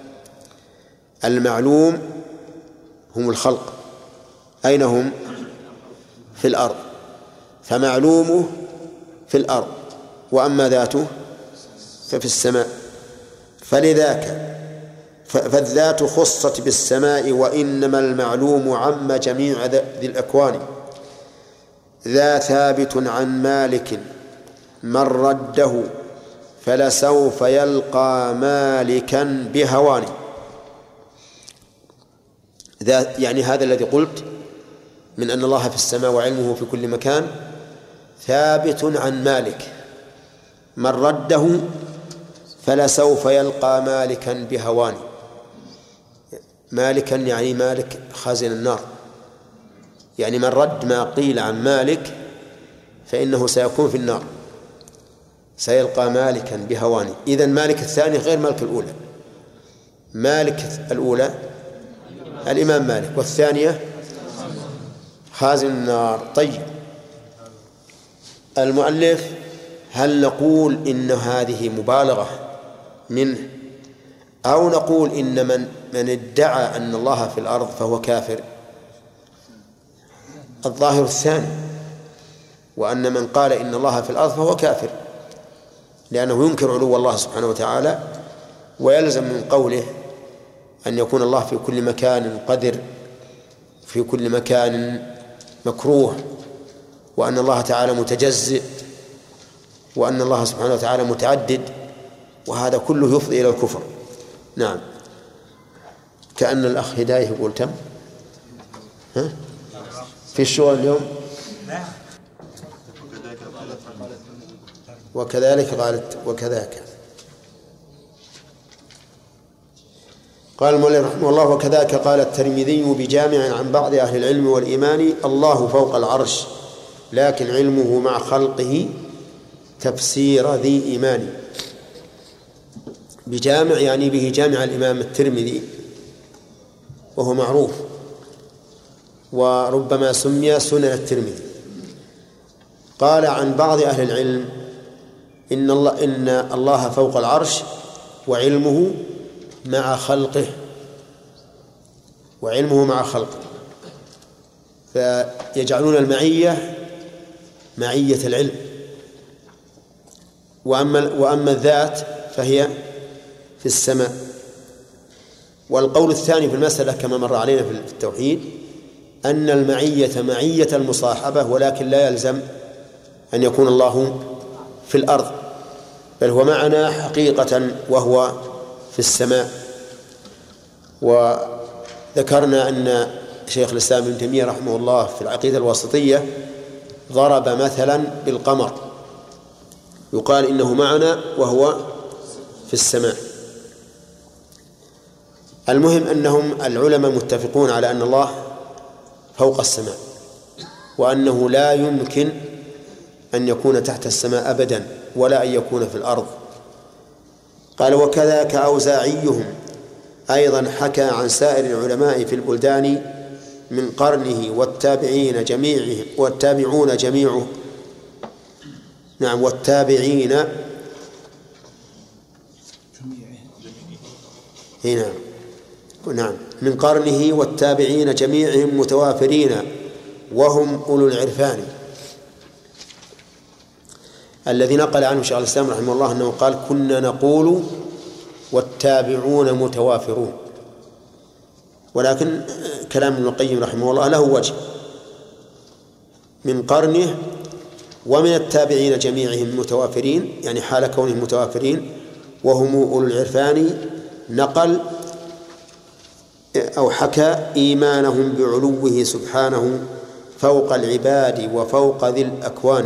المعلوم هم الخلق، أين هم؟ في الأرض، فمعلومه في الأرض، وأما ذاته ففي السماء. فلذاك فالذات خصت بالسماء، وإنما المعلوم عم جميع ذي الأكوان. ذا ثابت عن مالك من رده فلسوف يلقى مالكا بهوان. يعني هذا الذي قلت من أن الله في السماء وعلمه في كل مكان ثابت عن مالك، من رده فلسوف يلقى مالكا بهوان. مالكا يعني مالك خازن النار، يعني من رد ما قيل عن مالك فإنه سيكون في النار، سيلقى مالكا بهوان. إذن مالك الثاني غير مالك الأولى. مالك الأولى الإمام مالك، والثانية خازن النار. طيب، المؤلف هل نقول إن هذه مبالغة منه، أو نقول إن من ادعى أن الله في الأرض فهو كافر؟ الظاهر الثاني، وأن من قال إن الله في الأرض فهو كافر، لأنه ينكر علو الله سبحانه وتعالى، ويلزم من قوله أن يكون الله في كل مكان قدر، في كل مكان مكروه، وأن الله تعالى متجزئ، وأن الله سبحانه وتعالى متعدد، وهذا كله يفضي إلى الكفر. نعم. كأن الأخ هداية يقول تم في الشغل اليوم. وكذلك قالت وكذاك قال المؤلف رحمه الله: وكذاك قال الترمذي بجامع عن بعض أهل العلم والإيمان: الله فوق العرش لكن علمه مع خلقه تفسير ذي إيمان. بجامع يعني به جامع الإمام الترمذي، وهو معروف، وربما سمي سنن الترمذي. قال عن بعض أهل العلم إن الله فوق العرش وعلمه مع خلقه، وعلمه مع خلقه، فيجعلون المعية معية العلم، وأما الذات فهي في السماء. والقول الثاني في المسألة كما مر علينا في التوحيد أن المعية معية المصاحبة، ولكن لا يلزم أن يكون الله في الأرض، بل هو معنا حقيقة وهو في السماء. وذكرنا أن شيخ الإسلام ابن تيمية رحمه الله في العقيدة الواسطية ضرب مثلا بالقمر، يقال إنه معنا وهو في السماء. المهم أنهم العلماء متفقون على أن الله فوق السماء، وأنه لا يمكن أن يكون تحت السماء أبدا، ولا أن يكون في الأرض. قال: وكذاك أوزاعيهم أيضا حكى عن سائر العلماء في البلدان من قرنه والتابعين جميعهم والتابعون جميعه. نعم، والتابعين هنا. نعم، من قرنه والتابعين جميعهم متوافرين وهم أولو العرفان. الذي نقل عنه شيخ الإسلام رحمه الله أنه قال: كنا نقول والتابعون متوافرون. ولكن كلام ابن القيم رحمه الله له وجه: من قرنه ومن التابعين جميعهم متوافرين، يعني حال كونهم متوافرين وهم أولو العرفان. نقل أو حكى إيمانهم بعلوه سبحانه فوق العباد وفوق ذي الأكوان.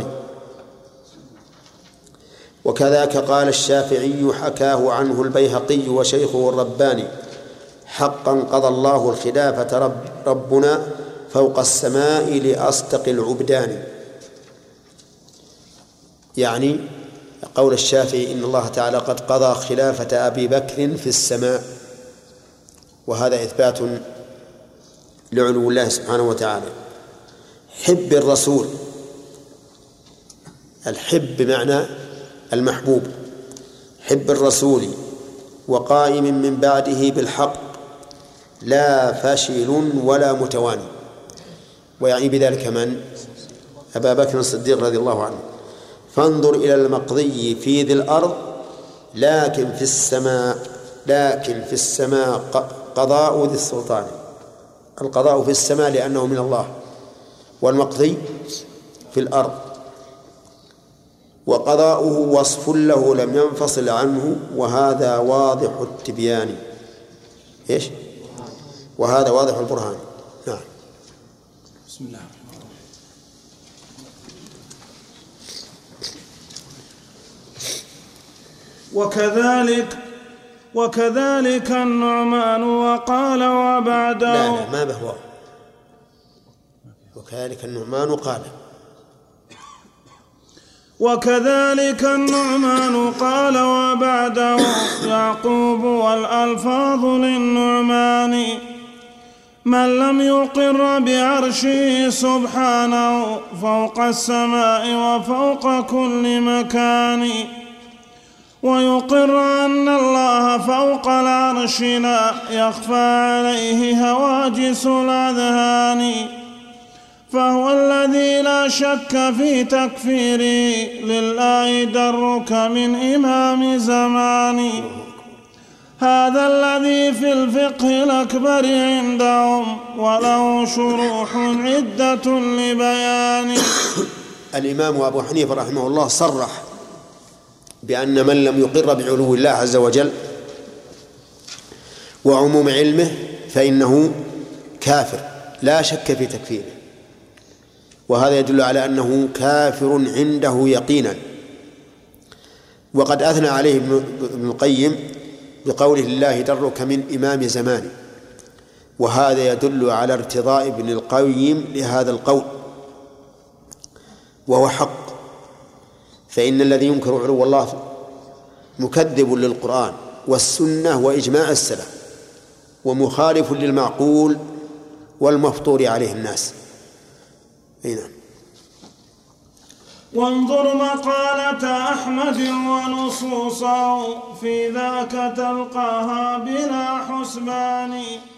وكذاك قال الشافعي حكاه عنه البيهقي وشيخه الرباني: حقا قضى الله الخلافة ربنا فوق السماء لأصدق العبدان. يعني قول الشافعي إن الله تعالى قد قضى خلافة أبي بكر في السماء، وهذا إثبات لعلو الله سبحانه وتعالى. حب الرسول، الحب بمعنى المحبوب، حب الرسول وقائم من بعده بالحق لا فاشل ولا متواني. ويعني بذلك من؟ أبا بكر الصديق رضي الله عنه. فانظر إلى المقضي في ذي الأرض لكن في السماء قضاء ذي السلطان. القضاء في السماء لأنه من الله، والمقضي في الأرض، وقضاؤه وصف له لم ينفصل عنه، وهذا واضح التبيان. إيش؟ وهذا واضح البرهان. نعم. بسم الله. وكذلك النعمان وقال وبعده. لا ما به. وكذلك النعمان قال. وكذلك النعمان قال وبعده يعقوب، والألفاظ للنعمان من لم يقر بعرشه سبحانه فوق السماء وفوق كل مكان، ويقر أن الله فوق العرش لا يخفى عليه هواجس الأذهان، فهو الذي لا شك في تكفيره لله درك من إمام زماني. هذا الذي في الفقه الأكبر عندهم وله شروح عدة لبيان. الإمام أبو حنيفة رحمه الله صرح بأن من لم يقر بعلو الله عز وجل وعموم علمه فإنه كافر لا شك في تكفيره، وهذا يدل على أنه كافر عنده يقينا. وقد أثنى عليه ابن القيم بقوله الله درك من إمام زمانه، وهذا يدل على ارتضاء ابن القيم لهذا القول، وهو حق. فإن الذي ينكر علو الله مكذب للقرآن والسنة وإجماع السلف، ومخالف للمعقول والمفطور عليه الناس. نعم. وانظر مقالة أحمد ونصوصه في ذاك تلقاها بلا حسبان.